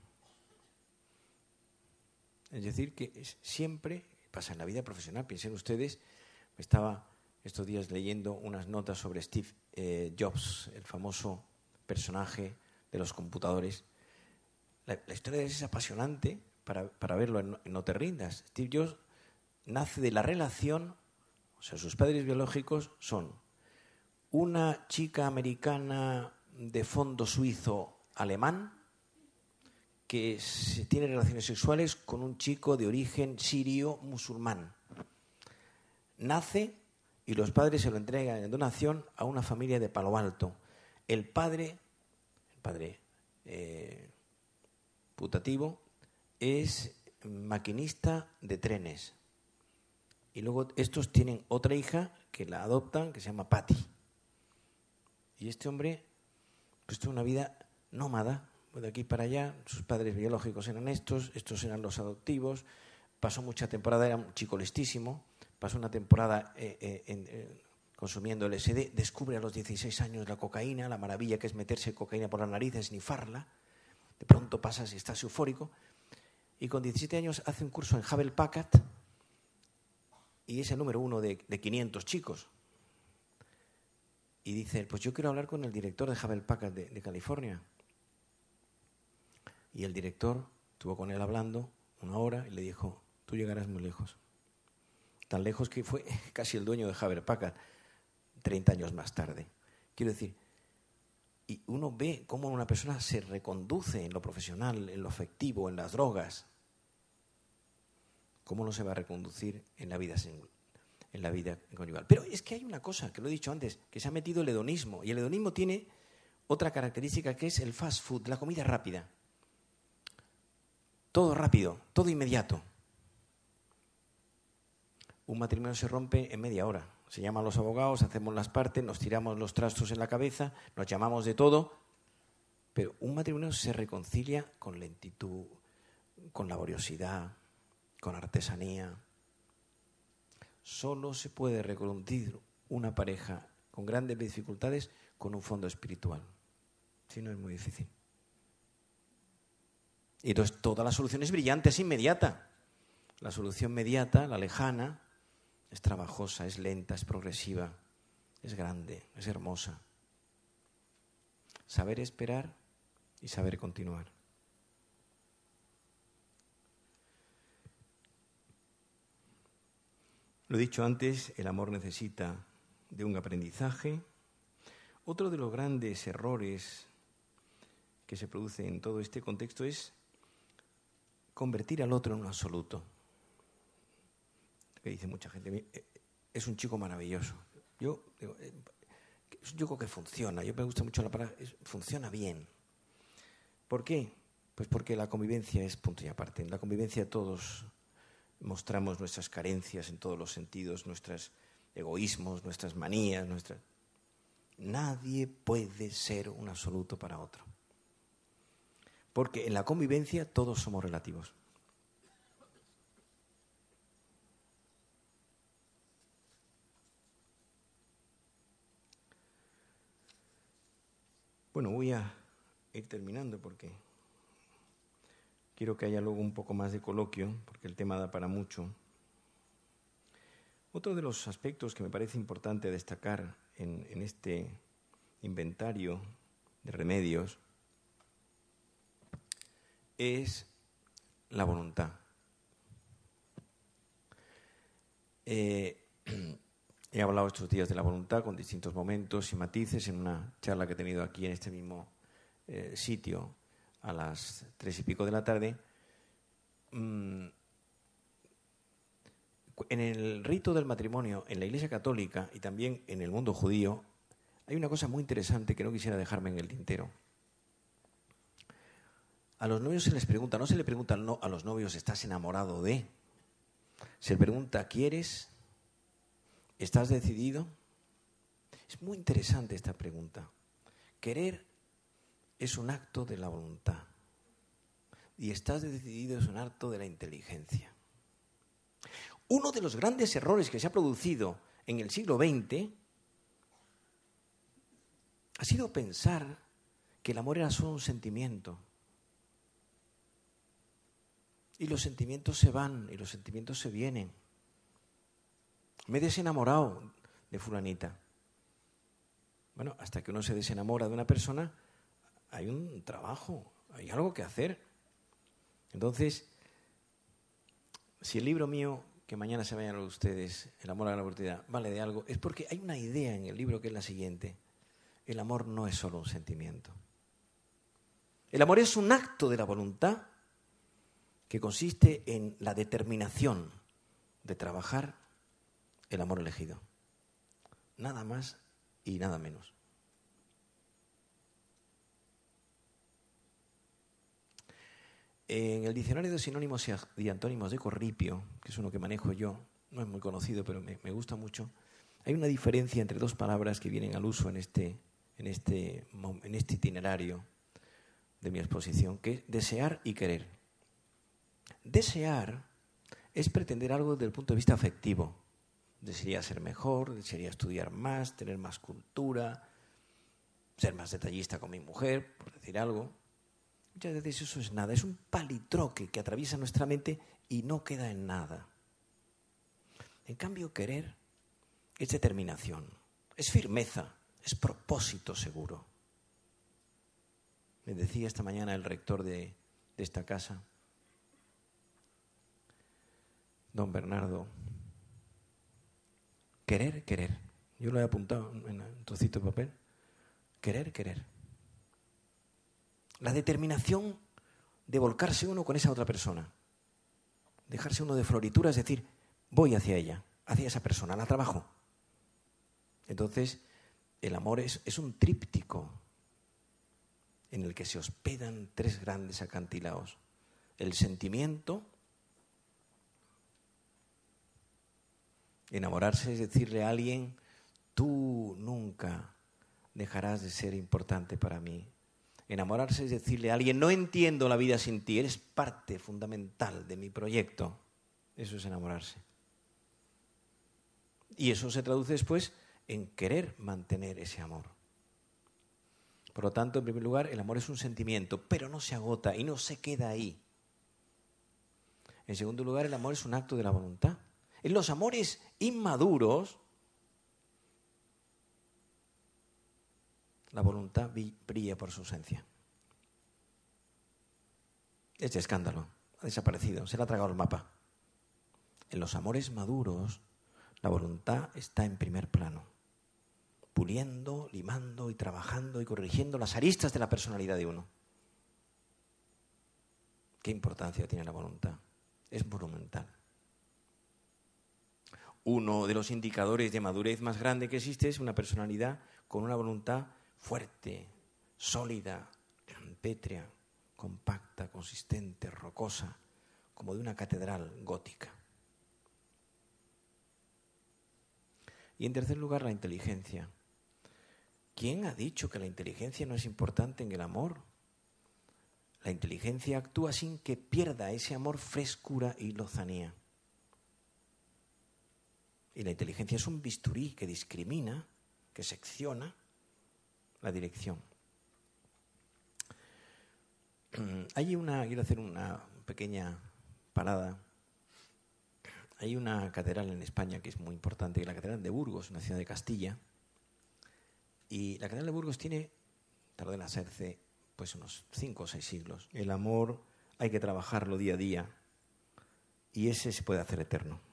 Es decir, que siempre pasa en la vida profesional. Piensen ustedes, estaba estos días leyendo unas notas sobre Steve Jobs, el famoso personaje de los computadores. La historia es apasionante para verlo en No te rindas. Steve Jobs nace de la relación, o sea, sus padres biológicos son una chica americana de fondo suizo-alemán que tiene relaciones sexuales con un chico de origen sirio-musulmán. Nace y los padres se lo entregan en donación a una familia de Palo Alto. El padre putativo, es maquinista de trenes. Y luego estos tienen otra hija que la adoptan, que se llama Patty. Y este hombre, pues tuvo una vida nómada, de aquí para allá. Sus padres biológicos eran estos eran los adoptivos. Pasó mucha temporada, era un chico listísimo, pasó una temporada consumiendo LSD, descubre a los 16 años la cocaína, la maravilla que es meterse cocaína por la nariz, esnifarla. De pronto pasas y estás eufórico. Y con 17 años hace un curso en Havel Packard y es el número 1 de 500 chicos. Y dice, pues yo quiero hablar con el director de Havel Packard de California. Y el director estuvo con él hablando 1 hora y le dijo, tú llegarás muy lejos. Tan lejos que fue casi el dueño de Havel Packard 30 años más tarde. Quiero decir, y uno ve cómo una persona se reconduce en lo profesional, en lo afectivo, en las drogas. ¿Cómo no se va a reconducir en la vida conyugal? Pero es que hay una cosa, que lo he dicho antes, que se ha metido el hedonismo. Y el hedonismo tiene otra característica que es el fast food, la comida rápida. Todo rápido, todo inmediato. Un matrimonio se rompe en media hora. Se llaman los abogados, hacemos las partes, nos tiramos los trastos en la cabeza, nos llamamos de todo. Pero un matrimonio se reconcilia con lentitud, con laboriosidad, con artesanía. Solo se puede reconducir una pareja con grandes dificultades con un fondo espiritual. Si no, es muy difícil. Y entonces toda la solución es brillante, es inmediata. La solución inmediata, la lejana, es trabajosa, es lenta, es progresiva, es grande, es hermosa. Saber esperar y saber continuar. Lo he dicho antes, el amor necesita de un aprendizaje. Otro de los grandes errores que se produce en todo este contexto es convertir al otro en un absoluto. Que dice mucha gente, es un chico maravilloso. Yo digo, es un chico que funciona. Yo me gusta mucho la palabra, funciona bien. ¿Por qué? Pues porque la convivencia es punto y aparte. En la convivencia todos mostramos nuestras carencias en todos los sentidos, nuestros egoísmos, nuestras manías, Nadie puede ser un absoluto para otro. Porque en la convivencia todos somos relativos. Bueno, voy a ir terminando porque quiero que haya luego un poco más de coloquio, porque el tema da para mucho. Otro de los aspectos que me parece importante destacar en este inventario de remedios es la voluntad. He hablado estos días de la voluntad con distintos momentos y matices en una charla que he tenido aquí en este mismo sitio a las 3:00 de la tarde. En el rito del matrimonio, en la Iglesia Católica y también en el mundo judío, hay una cosa muy interesante que no quisiera dejarme en el tintero. A los novios se les pregunta, no se le pregunta a los novios, ¿estás enamorado de? Se le pregunta, ¿quieres? ¿Estás decidido? Es muy interesante esta pregunta. Querer es un acto de la voluntad y estás decidido es un acto de la inteligencia. Uno de los grandes errores que se ha producido en el siglo XX ha sido pensar que el amor era solo un sentimiento. Y los sentimientos se van y los sentimientos se vienen. Me he desenamorado de fulanita. Bueno, hasta que uno se desenamora de una persona, hay un trabajo, hay algo que hacer. Entonces, si el libro mío, que mañana se vayan a ustedes, El amor a la oportunidad, vale de algo, es porque hay una idea en el libro que es la siguiente. El amor no es solo un sentimiento. El amor es un acto de la voluntad que consiste en la determinación de trabajar el amor elegido. Nada más y nada menos. En el diccionario de sinónimos y antónimos de Corripio, que es uno que manejo yo, no es muy conocido, pero me gusta mucho, hay una diferencia entre dos palabras que vienen al uso en este itinerario de mi exposición, que es desear y querer. Desear es pretender algo desde el punto de vista afectivo. Desearía ser mejor, desearía estudiar más, tener más cultura, ser más detallista con mi mujer, por decir algo. Muchas veces eso es nada, es un palitroque que atraviesa nuestra mente y no queda en nada. En cambio, querer es determinación, es firmeza, es propósito seguro. Me decía esta mañana el rector de esta casa, don Bernardo, querer, querer. Yo lo he apuntado en un trocito de papel. Querer, querer. La determinación de volcarse uno con esa otra persona. Dejarse uno de floritura, es decir, voy hacia ella, hacia esa persona, la trabajo. Entonces, el amor es un tríptico en el que se hospedan tres grandes acantilados. El sentimiento. Enamorarse es decirle a alguien, tú nunca dejarás de ser importante para mí. Enamorarse es decirle a alguien, no entiendo la vida sin ti, eres parte fundamental de mi proyecto. Eso es enamorarse. Y eso se traduce después en querer mantener ese amor. Por lo tanto, en primer lugar, el amor es un sentimiento, pero no se agota y no se queda ahí. En segundo lugar, el amor es un acto de la voluntad. En los amores inmaduros, la voluntad brilla por su ausencia. Es de escándalo, ha desaparecido, se le ha tragado el mapa. En los amores maduros, la voluntad está en primer plano, puliendo, limando y trabajando y corrigiendo las aristas de la personalidad de uno. ¿Qué importancia tiene la voluntad? Es monumental. Uno de los indicadores de madurez más grande que existe es una personalidad con una voluntad fuerte, sólida, pétrea, compacta, consistente, rocosa, como de una catedral gótica. Y en tercer lugar, la inteligencia. ¿Quién ha dicho que la inteligencia no es importante en el amor? La inteligencia actúa sin que pierda ese amor frescura y lozanía. Y la inteligencia es un bisturí que discrimina, que secciona la dirección. Quiero hacer una pequeña parada. Hay una catedral en España que es muy importante, que es la Catedral de Burgos, una ciudad de Castilla. Y la Catedral de Burgos tardó en hacerse pues unos 5 o 6 siglos. El amor hay que trabajarlo día a día y ese se puede hacer eterno.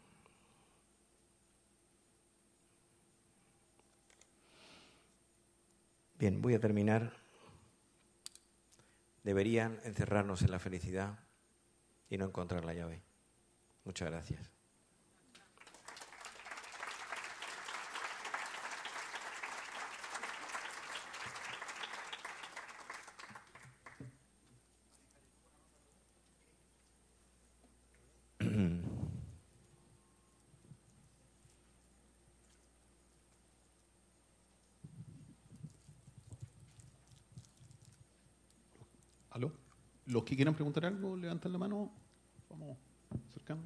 Bien, voy a terminar. Deberían encerrarnos en la felicidad y no encontrar la llave. Muchas gracias. ¿Aló? Los que quieran preguntar algo, levanten la mano. Vamos acercando.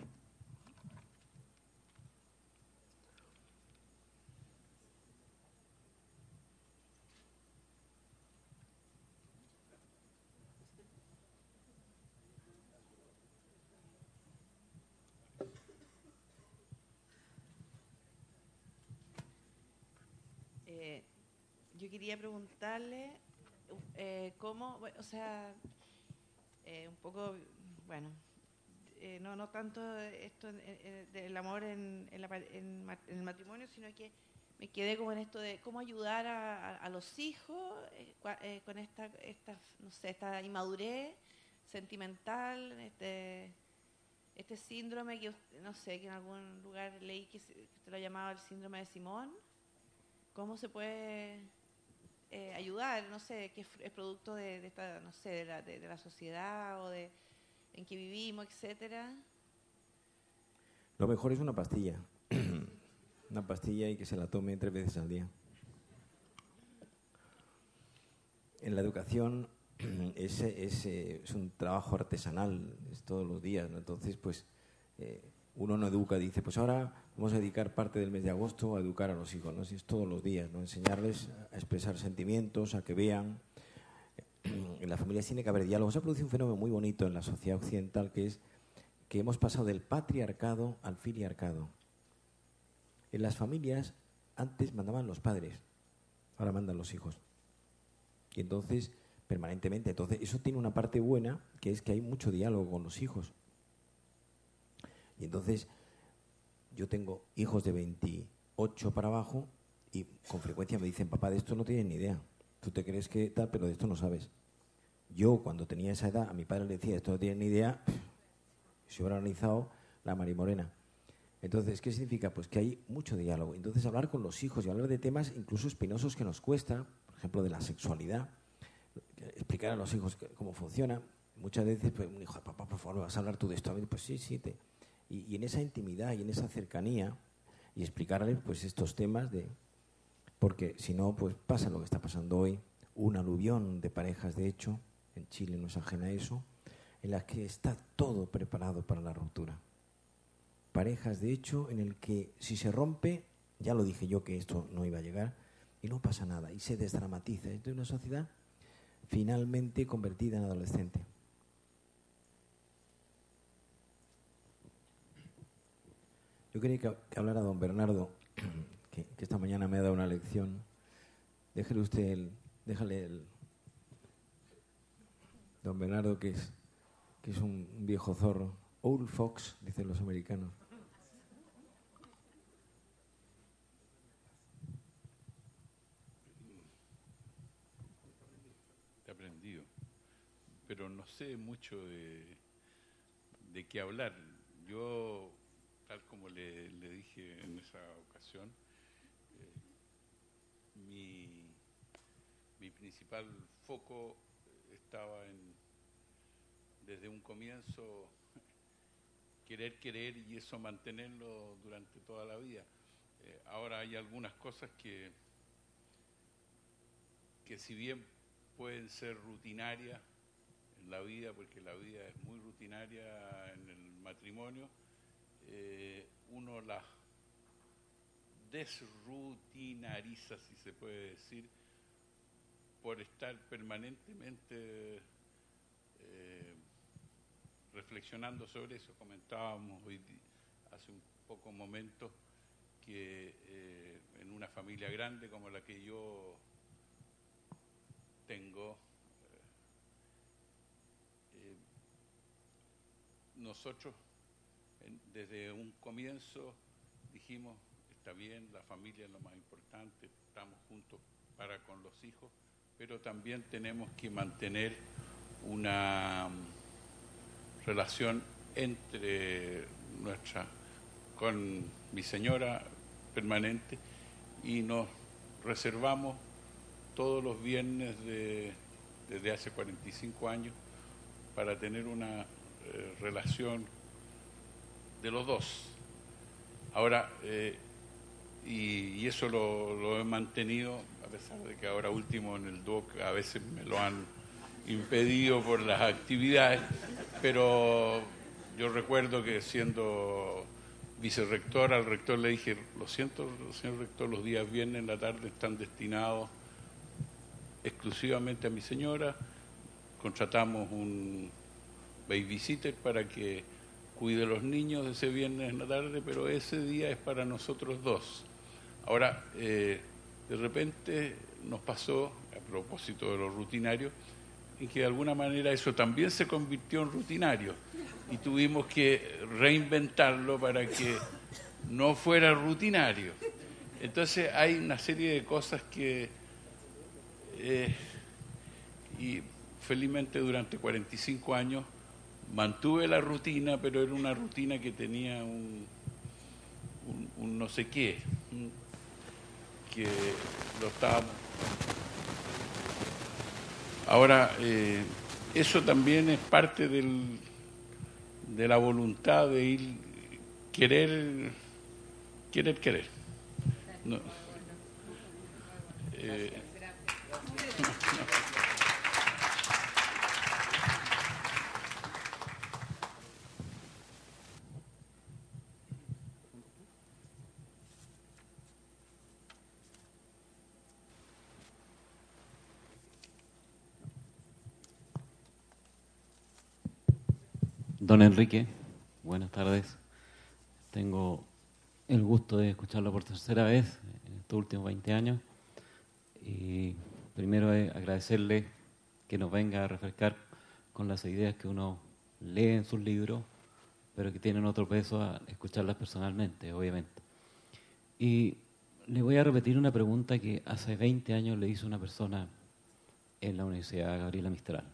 Yo quería preguntarle cómo, o sea, un poco, bueno, no tanto esto del amor en el matrimonio, sino que me quedé como en esto de cómo ayudar a los hijos con esta, no sé, esta inmadurez sentimental, este síndrome que, no sé, que en algún lugar leí que se lo llamaba el síndrome de Simón. ¿Cómo se puede ayudar? No sé, que es producto de esta, no sé, de la sociedad o de en que vivimos, etcétera. Lo mejor es una pastilla. Una pastilla y que se la tome 3 veces al día. En la educación es un trabajo artesanal, es todos los días, ¿no? Entonces, pues, uno no educa, dice, pues ahora vamos a dedicar parte del mes de agosto a educar a los hijos, ¿no? Si es todos los días, ¿no? Enseñarles a expresar sentimientos, a que vean. En las familias tiene que haber diálogo. Se ha producido un fenómeno muy bonito en la sociedad occidental, que es que hemos pasado del patriarcado al filiarcado. En las familias antes mandaban los padres, ahora mandan los hijos. Y entonces, permanentemente, entonces eso tiene una parte buena, que es que hay mucho diálogo con los hijos. Y entonces, yo tengo hijos de 28 para abajo y con frecuencia me dicen, papá, de esto no tienes ni idea. Tú te crees que tal, pero de esto no sabes. Yo, cuando tenía esa edad, a mi padre le decía, esto no tienes ni idea, se hubiera organizado la Marimorena. Entonces, ¿qué significa? Pues que hay mucho diálogo. Entonces, hablar con los hijos y hablar de temas incluso espinosos que nos cuesta, por ejemplo, de la sexualidad, explicar a los hijos cómo funciona. Muchas veces, pues, un hijo, papá, por favor, ¿vas a hablar tú de esto? Pues sí. Y en esa intimidad y en esa cercanía y explicarles pues estos temas porque si no pues pasa lo que está pasando hoy, un aluvión de parejas, de hecho, en Chile no es ajena a eso, en las que está todo preparado para la ruptura. Parejas, de hecho, en el que si se rompe, ya lo dije yo que esto no iba a llegar, y no pasa nada, y se desdramatiza. Es de una sociedad finalmente convertida en adolescente. Yo quería que hablara don Bernardo, que esta mañana me ha dado una lección. Déjale usted don Bernardo, que es un viejo zorro. Old fox, dicen los americanos. He aprendido, pero no sé mucho de qué hablar. Yo, tal como le dije en esa ocasión, mi principal foco estaba desde un comienzo, querer y eso mantenerlo durante toda la vida. Ahora hay algunas cosas que si bien pueden ser rutinarias en la vida, porque la vida es muy rutinaria en el matrimonio, uno las desrutinariza, si se puede decir, por estar permanentemente reflexionando sobre eso. Comentábamos hoy, hace un poco momento, que en una familia grande como la que yo tengo, nosotros desde un comienzo dijimos, está bien, la familia es lo más importante, estamos juntos para con los hijos, pero también tenemos que mantener una relación con mi señora permanente, y nos reservamos todos los viernes desde hace 45 años para tener una relación de los dos. Ahora, y eso lo he mantenido, a pesar de que ahora último en el DOC a veces me lo han impedido por las actividades, pero yo recuerdo que siendo vicerrector, al rector le dije, lo siento, señor rector, los días viernes en la tarde están destinados exclusivamente a mi señora, contratamos un babysitter para que cuide a los niños ese viernes en la tarde, pero ese día es para nosotros dos. Ahora, de repente nos pasó, a propósito de lo rutinario, en que de alguna manera eso también se convirtió en rutinario y tuvimos que reinventarlo para que no fuera rutinario. Entonces hay una serie de cosas que, y felizmente durante 45 años mantuve la rutina, pero era una rutina que tenía un no sé qué, que lo estábamos. Ahora, eso también es parte de la voluntad de ir querer. No. Don Enrique, buenas tardes. Tengo el gusto de escucharlo por tercera vez en estos últimos 20 años. Y primero agradecerle que nos venga a refrescar con las ideas que uno lee en sus libros, pero que tienen otro peso a escucharlas personalmente, obviamente. Y le voy a repetir una pregunta que hace 20 años le hizo una persona en la Universidad Gabriela Mistral.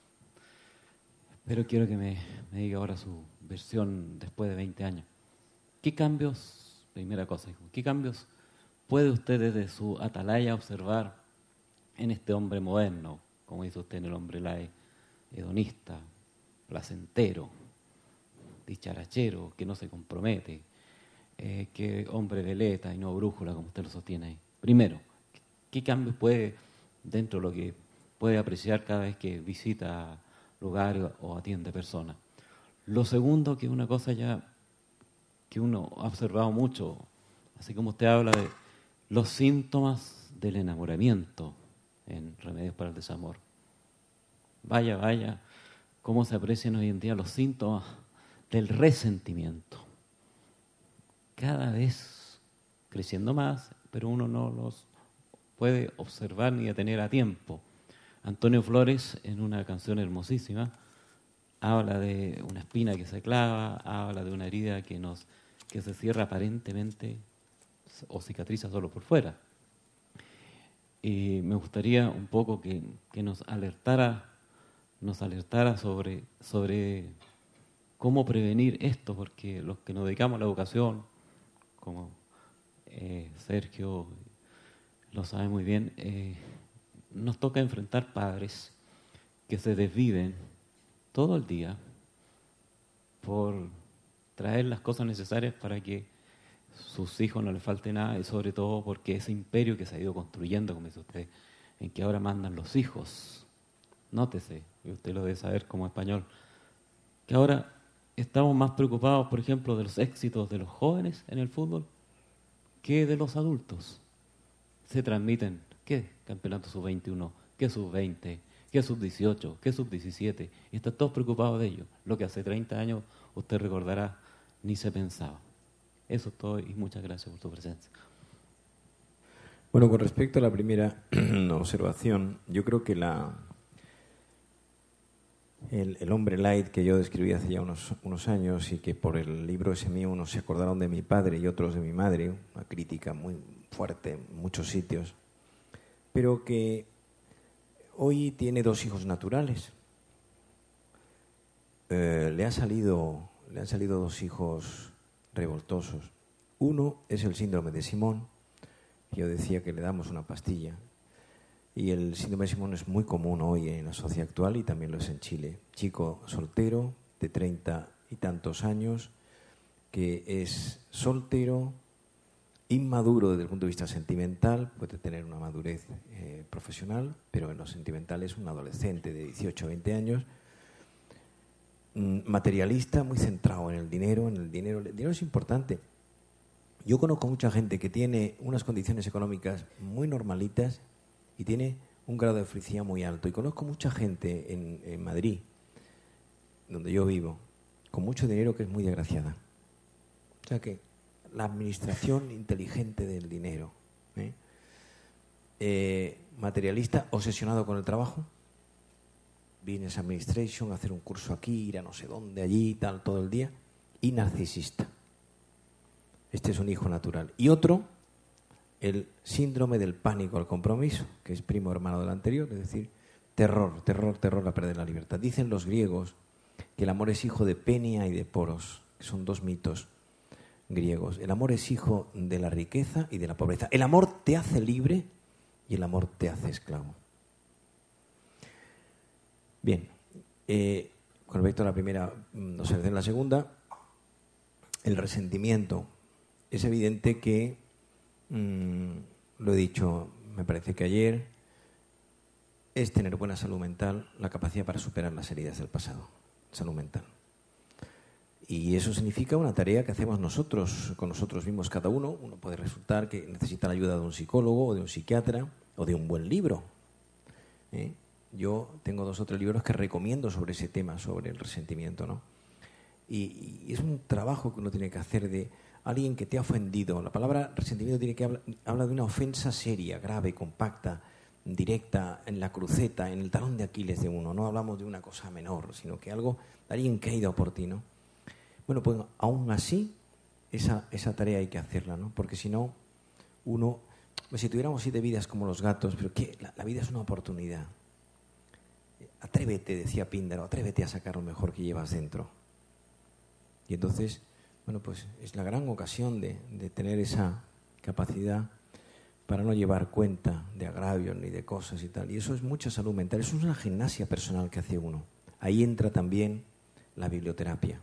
Pero quiero que me diga ahora su versión después de 20 años. ¿Qué cambios, primera cosa, qué cambios puede usted desde su atalaya observar en este hombre moderno, como dice usted en el hombre light, hedonista, placentero, dicharachero, que no se compromete, que hombre veleta y no brújula, como usted lo sostiene ahí? Primero, ¿qué cambios puede, dentro de lo que puede apreciar cada vez que visita lugares o atiende personas? Lo segundo, que es una cosa ya que uno ha observado mucho, así como usted habla de los síntomas del enamoramiento en Remedios para el Desamor. Vaya, cómo se aprecian hoy en día los síntomas del resentimiento. Cada vez creciendo más, pero uno no los puede observar ni detener a tiempo. Antonio Flores, en una canción hermosísima, habla de una espina que se clava, habla de una herida que se cierra aparentemente o cicatriza solo por fuera. Y me gustaría un poco que nos alertara sobre cómo prevenir esto, porque los que nos dedicamos a la educación, como Sergio lo sabe muy bien, nos toca enfrentar padres que se desviven todo el día por traer las cosas necesarias para que sus hijos no les falte nada, y sobre todo porque ese imperio que se ha ido construyendo, como dice usted, en que ahora mandan los hijos. Nótese, y usted lo debe saber como español, que ahora estamos más preocupados, por ejemplo, de los éxitos de los jóvenes en el fútbol que de los adultos. Se transmiten, ¿qué? Campeonato sub-21, ¿qué sub-20? ¿Qué sub-18? ¿Qué sub-17? Y están todos preocupados de ello. Lo que hace 30 años, usted recordará, ni se pensaba. Eso es todo y muchas gracias por tu presencia. Bueno, con respecto a la primera observación, yo creo que el hombre light que yo describí hace ya unos años y que por el libro ese mío unos se acordaron de mi padre y otros de mi madre, una crítica muy fuerte en muchos sitios, pero que hoy tiene 2 hijos naturales. Le han salido 2 hijos revoltosos. Uno es el síndrome de Simón, que yo decía que le damos una pastilla. Y el síndrome de Simón es muy común hoy en la sociedad actual y también lo es en Chile. Chico soltero, de 30 y tantos años, que es soltero inmaduro desde el punto de vista sentimental, puede tener una madurez profesional, pero en lo sentimental es un adolescente de 18 o 20 años, materialista, muy centrado en el dinero. El dinero es importante. Yo conozco mucha gente que tiene unas condiciones económicas muy normalitas y tiene un grado de felicidad muy alto. Y conozco mucha gente en Madrid, donde yo vivo, con mucho dinero que es muy desgraciada. O sea que la administración inteligente del dinero, materialista, obsesionado con el trabajo, business administration, hacer un curso aquí, ir a no sé dónde, allí, tal, todo el día, y narcisista. Este es un hijo natural. Y otro, el síndrome del pánico al compromiso, que es primo hermano del anterior, es decir, terror a perder la libertad. Dicen los griegos que el amor es hijo de Penia y de Poros, que son dos mitos griegos. El amor es hijo de la riqueza y de la pobreza. El amor te hace libre y el amor te hace esclavo. Bien, con respecto a la primera observación, la segunda, el resentimiento. Es evidente que, lo he dicho, me parece que ayer, es tener buena salud mental, la capacidad para superar las heridas del pasado, salud mental. Y eso significa una tarea que hacemos nosotros, con nosotros mismos cada uno. Uno puede resultar que necesita la ayuda de un psicólogo o de un psiquiatra o de un buen libro. Yo tengo 2 o 3 libros que recomiendo sobre ese tema, sobre el resentimiento, ¿no? Y es un trabajo que uno tiene que hacer de alguien que te ha ofendido. La palabra resentimiento tiene que habla de una ofensa seria, grave, compacta, directa, en la cruceta, en el talón de Aquiles de uno. No hablamos de una cosa menor, sino que algo, alguien que ha ido por ti, ¿no? Bueno, pues aún así, esa tarea hay que hacerla, ¿no? Porque si no, uno, si tuviéramos 7 vidas como los gatos, pero ¿qué? La vida es una oportunidad. Atrévete, decía Píndaro, atrévete a sacar lo mejor que llevas dentro. Y entonces, bueno, pues es la gran ocasión de tener esa capacidad para no llevar cuenta de agravios ni de cosas y tal. Y eso es mucha salud mental, eso es una gimnasia personal que hace uno. Ahí entra también la biblioterapia.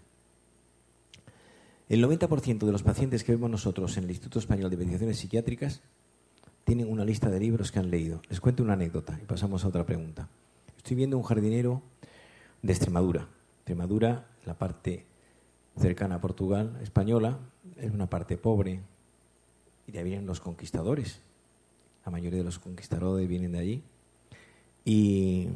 El 90% de los pacientes que vemos nosotros en el Instituto Español de Investigaciones Psiquiátricas tienen una lista de libros que han leído. Les cuento una anécdota y pasamos a otra pregunta. Estoy viendo un jardinero de Extremadura. Extremadura, la parte cercana a Portugal, española, es una parte pobre. Y de ahí vienen los conquistadores. La mayoría de los conquistadores vienen de allí. Y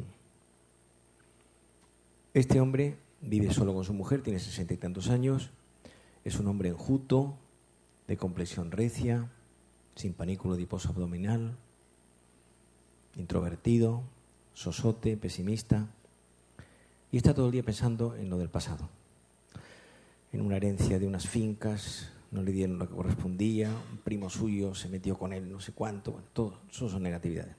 este hombre vive solo con su mujer, tiene 60 y tantos años. Es un hombre enjuto, de complexión recia, sin panículo adiposo abdominal, introvertido, sosote, pesimista, y está todo el día pensando en lo del pasado, en una herencia de unas fincas, no le dieron lo que correspondía, un primo suyo se metió con él no sé cuánto, bueno, todo eso son negatividades.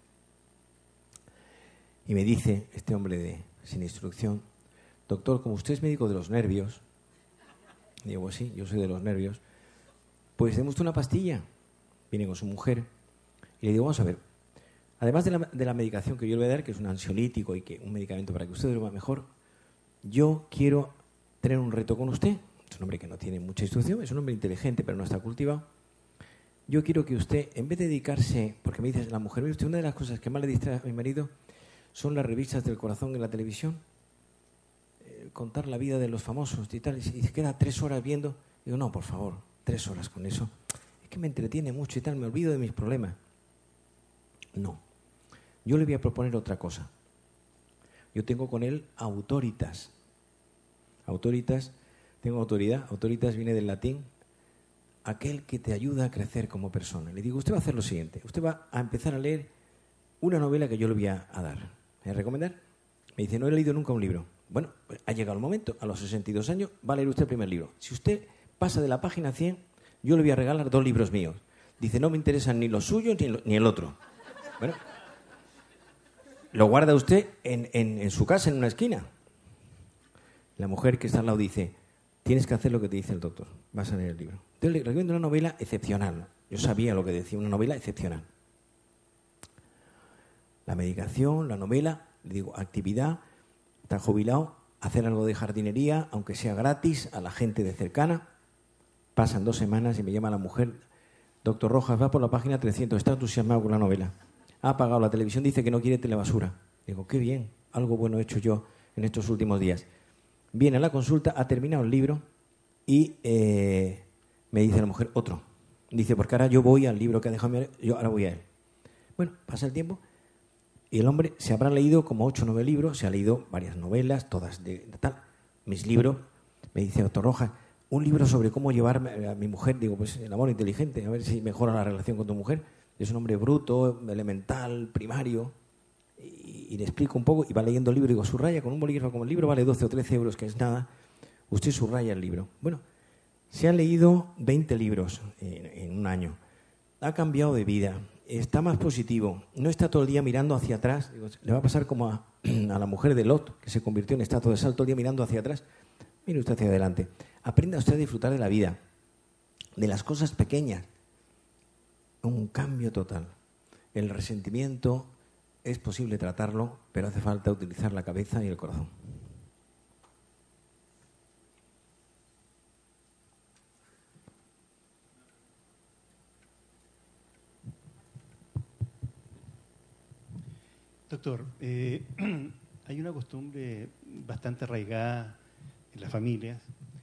Y me dice este hombre sin instrucción: doctor, como usted es médico de los nervios, digo, pues sí, yo soy de los nervios, pues deme usted una pastilla. Viene con su mujer y le digo, vamos a ver, además de la medicación que yo le voy a dar, que es un ansiolítico y que un medicamento para que usted duerma mejor, yo quiero tener un reto con usted. Es un hombre que no tiene mucha instrucción, es un hombre inteligente, pero no está cultivado. Yo quiero que usted, en vez de dedicarse, porque me dice la mujer, mire usted, una de las cosas que más le distrae a mi marido son las revistas del corazón en la televisión, contar la vida de los famosos y tal, y se queda 3 horas viendo. Digo, no, por favor, 3 horas con eso. Es que me entretiene mucho y tal, me olvido de mis problemas. No. Yo le voy a proponer otra cosa. Yo tengo con él autoritas. Autoritas, tengo autoridad. Autoritas viene del latín, aquel que te ayuda a crecer como persona. Le digo, usted va a hacer lo siguiente. Usted va a empezar a leer una novela que yo le voy a dar. ¿Me voy a recomendar? Me dice, no he leído nunca un libro. Bueno, pues ha llegado el momento. A los 62 años va a leer usted el primer libro. Si usted pasa de la página 100, yo le voy a regalar 2 libros míos. Dice, no me interesan ni los suyos ni el otro. Bueno, lo guarda usted en su casa, en una esquina. La mujer que está al lado dice, tienes que hacer lo que te dice el doctor. Vas a leer el libro. Entonces le recomiendo una novela excepcional. Yo sabía lo que decía, una novela excepcional. La medicación, la novela, le digo, actividad, está jubilado, hacer algo de jardinería, aunque sea gratis, a la gente de cercana. Pasan 2 semanas y me llama la mujer, Doctor Rojas va por la página 300, está entusiasmado con la novela. Ha apagado la televisión, dice que no quiere telebasura. Digo, qué bien, algo bueno he hecho yo en estos últimos días. Viene a la consulta, ha terminado el libro y me dice la mujer, otro. Dice, porque ahora yo voy al libro que ha dejado yo ahora voy a él. Bueno, pasa el tiempo y el hombre se habrá leído como 8 o 9 libros, se ha leído varias novelas, todas de tal. Mis libros, me dice doctor Rojas, un libro sobre cómo llevar a mi mujer, digo, pues el amor inteligente, a ver si mejora la relación con tu mujer. Es un hombre bruto, elemental, primario, y le explico un poco, y va leyendo el libro, digo, subraya con un bolígrafo, como el libro vale 12 o 13 euros, que es nada, usted subraya el libro. Bueno, se ha leído 20 libros en un año, ha cambiado de vida, está más positivo, no está todo el día mirando hacia atrás, digo, le va a pasar como a la mujer de Lot, que se convirtió en estatua de sal todo el día mirando hacia atrás. Mire usted hacia adelante. Aprenda usted a disfrutar de la vida, de las cosas pequeñas. Un cambio total. El resentimiento es posible tratarlo, pero hace falta utilizar la cabeza y el corazón. Doctor, hay una costumbre bastante arraigada en las familias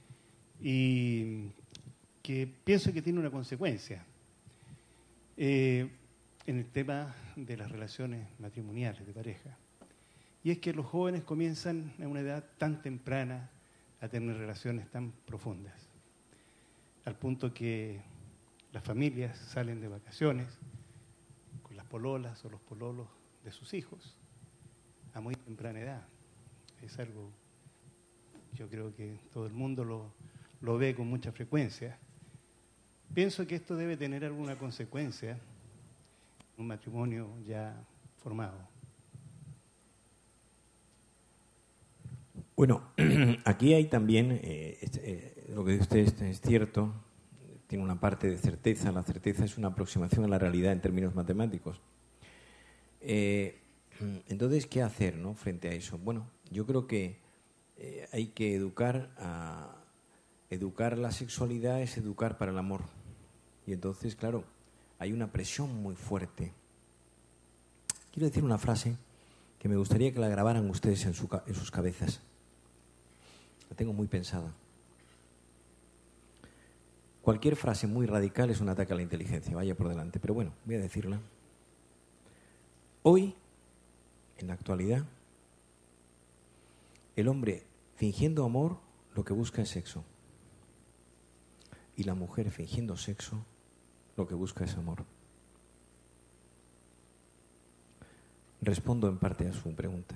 y que pienso que tiene una consecuencia en el tema de las relaciones matrimoniales de pareja. Y es que los jóvenes comienzan a una edad tan temprana a tener relaciones tan profundas, al punto que las familias salen de vacaciones con las pololas o los pololos de sus hijos a muy temprana edad. Es algo, yo creo que todo el mundo lo ve con mucha frecuencia. Pienso que esto debe tener alguna consecuencia en un matrimonio ya formado. Bueno, aquí hay también, lo que dice usted es cierto, tiene una parte de certeza. La certeza es una aproximación a la realidad en términos matemáticos. Entonces, ¿qué hacer, no, frente a eso? Bueno, yo creo que hay que educar la sexualidad es educar para el amor. Y entonces, claro, hay una presión muy fuerte. Quiero decir una frase que me gustaría que la grabaran ustedes en sus cabezas. La tengo muy pensada. Cualquier frase muy radical es un ataque a la inteligencia, vaya por delante. Pero bueno, voy a decirla. Hoy, en la actualidad, el hombre fingiendo amor lo que busca es sexo. Y la mujer fingiendo sexo lo que busca es amor. Respondo en parte a su pregunta.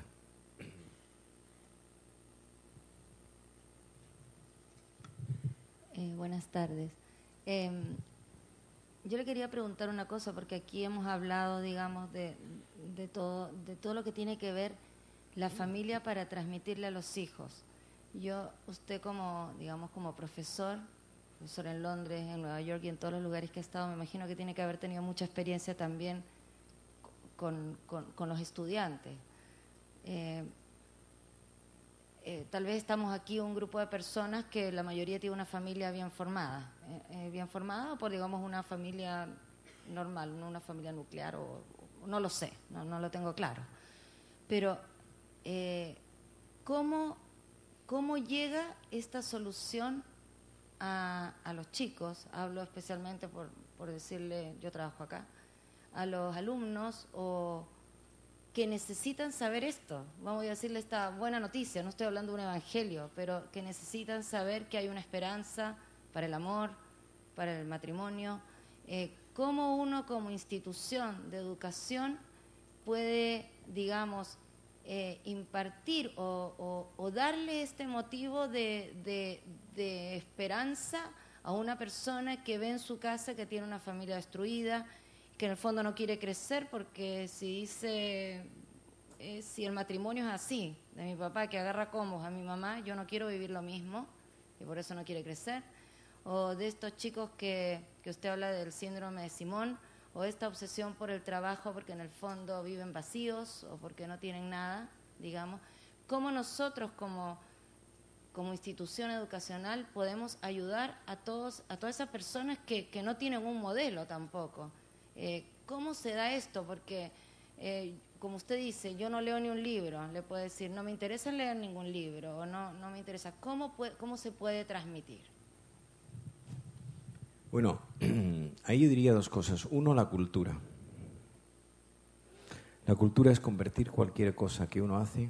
Buenas tardes. Yo le quería preguntar una cosa, porque aquí hemos hablado, digamos, de todo lo que tiene que ver la familia para transmitirle a los hijos. Usted como profesor en Londres, en Nueva York y en todos los lugares que ha estado, me imagino que tiene que haber tenido mucha experiencia también con los estudiantes. Tal vez estamos aquí un grupo de personas que la mayoría tiene una familia bien formada o por, digamos, una familia normal, no una familia nuclear, o no lo sé, no lo tengo claro. Pero, ¿cómo llega esta solución a los chicos? Hablo especialmente por decirle, yo trabajo acá, a los alumnos o que necesitan saber esto. Vamos a decirle esta buena noticia, no estoy hablando de un evangelio, pero que necesitan saber que hay una esperanza para el amor, para el matrimonio. ¿Cómo uno como institución de educación puede, digamos, impartir o darle este motivo de esperanza a una persona que ve en su casa que tiene una familia destruida, que en el fondo no quiere crecer, porque si el matrimonio es así, de mi papá que agarra combos a mi mamá, yo no quiero vivir lo mismo y por eso no quiere crecer. O de estos chicos que usted habla del síndrome de Simón, o esta obsesión por el trabajo porque en el fondo viven vacíos o porque no tienen nada, digamos. ¿Cómo nosotros como como institución educacional podemos ayudar a todas esas personas que no tienen un modelo tampoco. ¿Cómo se da esto? Porque, como usted dice, yo no leo ni un libro, le puedo decir, no me interesa leer ningún libro, o no me interesa. ¿Cómo se puede transmitir? Bueno, ahí yo diría dos cosas. Uno, la cultura. La cultura es convertir cualquier cosa que uno hace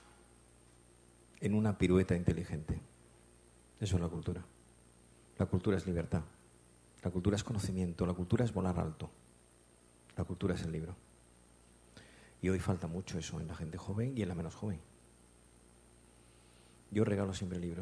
en una pirueta inteligente. Eso es la cultura. La cultura es libertad. La cultura es conocimiento. La cultura es volar alto. La cultura es el libro. Y hoy falta mucho eso en la gente joven y en la menos joven. Yo regalo siempre libros.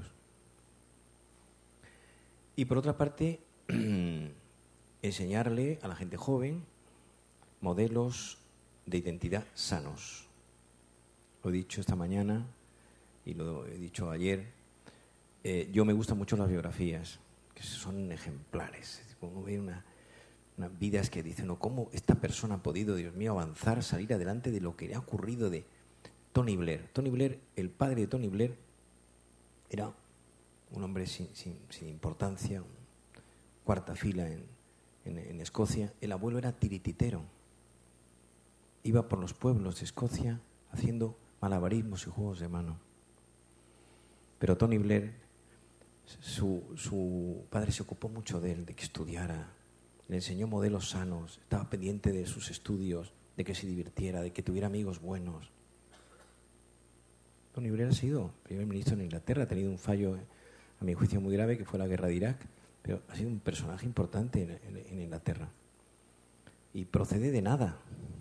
Y por otra parte, enseñarle a la gente joven modelos de identidad sanos. Lo he dicho esta mañana y lo he dicho ayer. Yo me gustan mucho las biografías, que son ejemplares. Uno ve unas vidas que dice uno, ¿cómo esta persona ha podido, Dios mío, avanzar, salir adelante de lo que le ha ocurrido de Tony Blair? Tony Blair, el padre de Tony Blair, era un hombre sin importancia, cuarta fila en Escocia. El abuelo era tirititero. Iba por los pueblos de Escocia haciendo malabarismos y juegos de mano. Pero Tony Blair, su padre se ocupó mucho de él, de que estudiara, le enseñó modelos sanos, estaba pendiente de sus estudios, de que se divirtiera, de que tuviera amigos buenos. Tony Blair ha sido primer ministro en Inglaterra, ha tenido un fallo, a mi juicio, muy grave, que fue la guerra de Irak, pero ha sido un personaje importante en Inglaterra. Y procede de nada.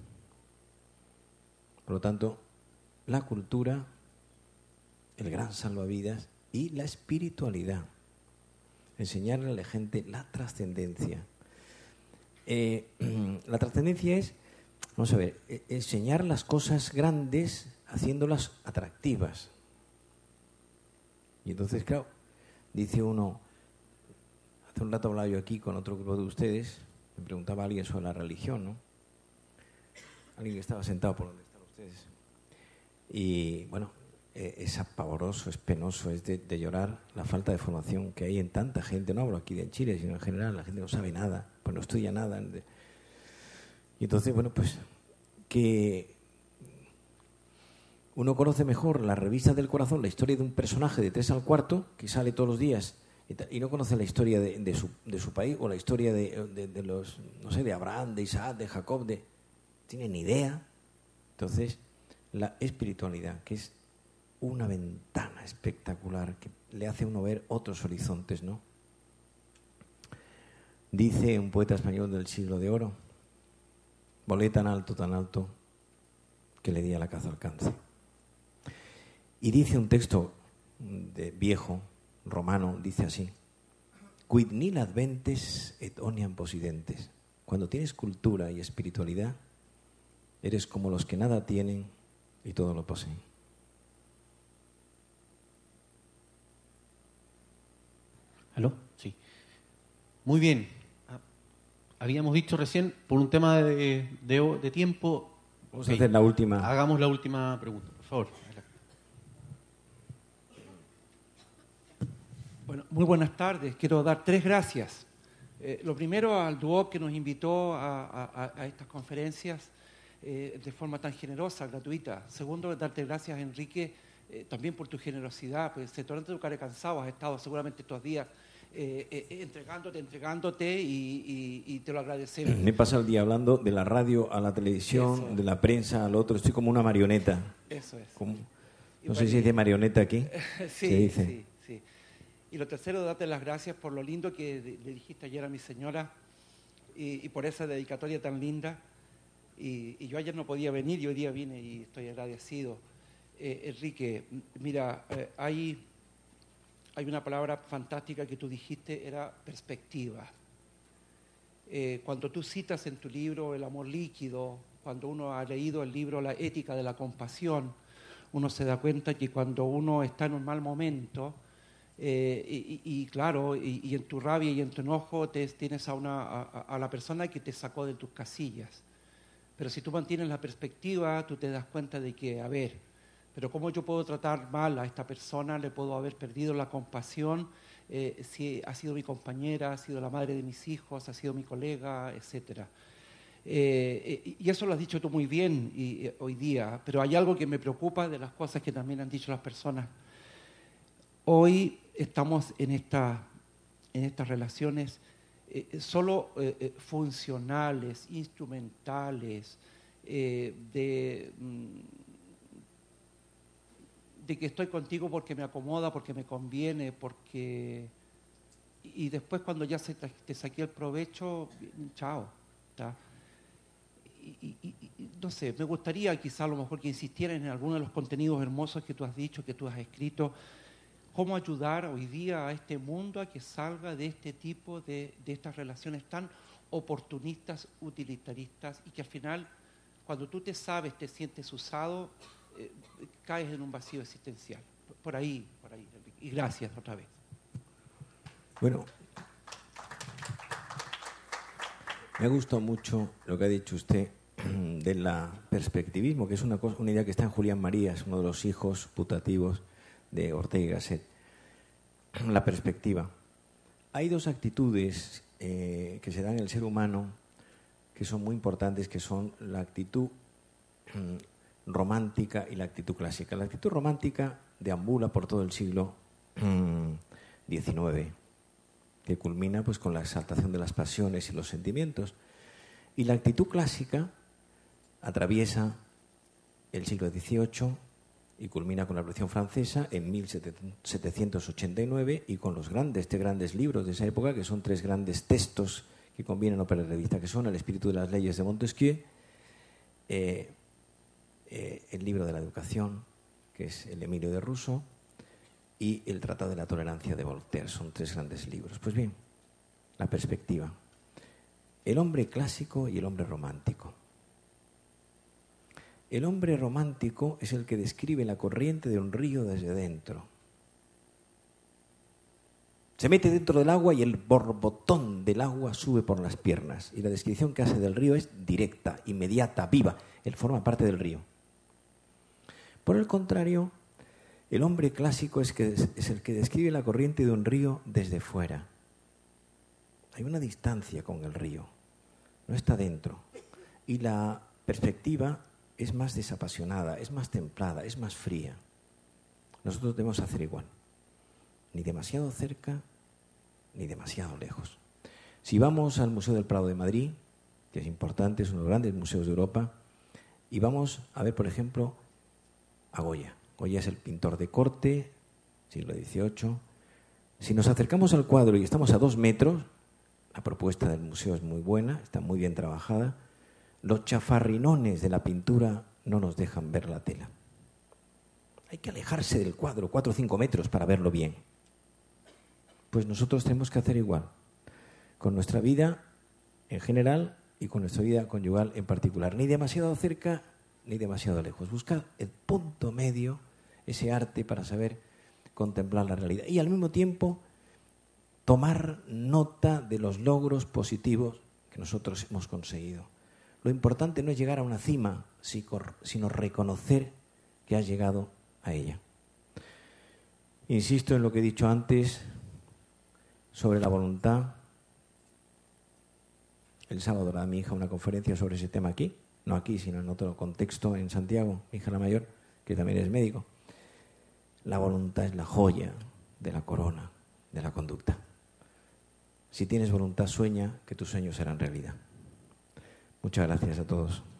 Por lo tanto, la cultura, el gran salvavidas y la espiritualidad. Enseñarle a la gente la trascendencia. La trascendencia es, vamos a ver, enseñar las cosas grandes haciéndolas atractivas. Y entonces, claro, dice uno, hace un rato hablaba yo aquí con otro grupo de ustedes, me preguntaba alguien sobre la religión, ¿no? Alguien que estaba sentado por donde están ustedes. Y bueno, es pavoroso, es penoso, es de llorar la falta de formación que hay en tanta gente. No hablo aquí de Chile, sino en general, la gente no sabe nada, pues no estudia nada. Y entonces, bueno, pues que uno conoce mejor la revista del corazón, la historia de un personaje de 3 al cuarto, que sale todos los días, y no conoce la historia de su país, o la historia de los, no sé, de Abraham, de Isaac, de Jacob, tiene ni idea. Entonces, la espiritualidad, que es una ventana espectacular que le hace a uno ver otros horizontes, ¿no? Dice un poeta español del siglo de oro, volé tan alto, que le di a la caza al cáncer. Y dice un texto viejo, romano, dice así, quid nil adventes et omniam possidentes. Cuando tienes cultura y espiritualidad, eres como los que nada tienen y todo lo poseen. ¿Aló? Sí. Muy bien. Habíamos dicho recién, por un tema de tiempo... Vamos a hacer la última. Hagamos la última pregunta, por favor. Bueno, muy buenas tardes. Quiero dar 3 gracias. Lo primero al DUOC que nos invitó a estas conferencias de forma tan generosa, gratuita. Segundo, darte gracias, Enrique, también por tu generosidad, pues el sector de tu cara cansado has estado seguramente estos días entregándote y te lo agradecemos. Me pasa el día hablando de la radio a la televisión, de la prensa al otro. Estoy como una marioneta. Eso es. No sé si se dice marioneta aquí. Sí, se dice. Sí. Y lo tercero, darte las gracias por lo lindo que le dijiste ayer a mi señora y por esa dedicatoria tan linda. Y yo ayer no podía venir y hoy día vine y estoy agradecido. Enrique, mira, hay una palabra fantástica que tú dijiste, era perspectiva. Cuando tú citas en tu libro El amor líquido, cuando uno ha leído el libro La ética de la compasión, uno se da cuenta que cuando uno está en un mal momento, claro, en tu rabia y en tu enojo tienes a la persona que te sacó de tus casillas. Pero si tú mantienes la perspectiva, tú te das cuenta de que, a ver, Pero ¿cómo yo puedo tratar mal a esta persona? Le puedo haber perdido la compasión, si ha sido mi compañera, ha sido la madre de mis hijos, ha sido mi colega, etcétera. Y eso lo has dicho tú muy bien hoy día, pero hay algo que me preocupa de las cosas que también han dicho las personas. Hoy estamos en estas relaciones solo funcionales, instrumentales, de que estoy contigo porque me acomoda, porque me conviene, porque... Y después cuando ya te saqué el provecho, chao. ¿Tá? No sé, me gustaría quizá a lo mejor que insistieran en alguno de los contenidos hermosos que tú has dicho, que tú has escrito, cómo ayudar hoy día a este mundo a que salga de este tipo de estas relaciones tan oportunistas, utilitaristas, y que al final, cuando tú te sientes usado, caes en un vacío existencial. Por ahí, Enrique. Y gracias otra vez. Bueno, me ha gustado mucho lo que ha dicho usted del perspectivismo, que es una idea que está en Julián Marías, uno de los hijos putativos de Ortega y Gasset. La perspectiva. Hay dos actitudes que se dan en el ser humano que son muy importantes, que son la actitud romántica y la actitud clásica. La actitud romántica deambula por todo el siglo XIX, que culmina pues con la exaltación de las pasiones y los sentimientos. Y la actitud clásica atraviesa el siglo XVIII y culmina con la Revolución Francesa en 1789 y con los grandes libros de esa época, que son tres grandes textos que convienen a perder de vista, que son El espíritu de las leyes de Montesquieu, el libro de la educación, que es el Emilio de Rousseau, y el Tratado de la Tolerancia de Voltaire. Son tres grandes libros. Pues bien, la perspectiva. El hombre clásico y el hombre romántico. El hombre romántico es el que describe la corriente de un río desde dentro. Se mete dentro del agua y el borbotón del agua sube por las piernas. Y la descripción que hace del río es directa, inmediata, viva. Él forma parte del río. Por el contrario, el hombre clásico es el que describe la corriente de un río desde fuera. Hay una distancia con el río, no está dentro. Y la perspectiva es más desapasionada, es más templada, es más fría. Nosotros debemos hacer igual. Ni demasiado cerca, ni demasiado lejos. Si vamos al Museo del Prado de Madrid, que es importante, es uno de los grandes museos de Europa, y vamos a ver, por ejemplo, a Goya. Goya es el pintor de corte, siglo XVIII. Si nos acercamos al cuadro y estamos a 2 metros, la propuesta del museo es muy buena, está muy bien trabajada. Los chafarrinones de la pintura no nos dejan ver la tela. Hay que alejarse del cuadro 4 o 5 metros para verlo bien. Pues nosotros tenemos que hacer igual, con nuestra vida en general y con nuestra vida conyugal en particular. Ni demasiado cerca, ni demasiado lejos. Buscar el punto medio, ese arte para saber contemplar la realidad. Y al mismo tiempo, tomar nota de los logros positivos que nosotros hemos conseguido. Lo importante no es llegar a una cima, sino reconocer que has llegado a ella. Insisto en lo que he dicho antes sobre la voluntad. El sábado hará mi hija una conferencia sobre ese tema aquí, no aquí, sino en otro contexto en Santiago, mi hija la mayor, que también es médico. La voluntad es la joya de la corona de la conducta. Si tienes voluntad, sueña que tus sueños serán realidad. Muchas gracias a todos.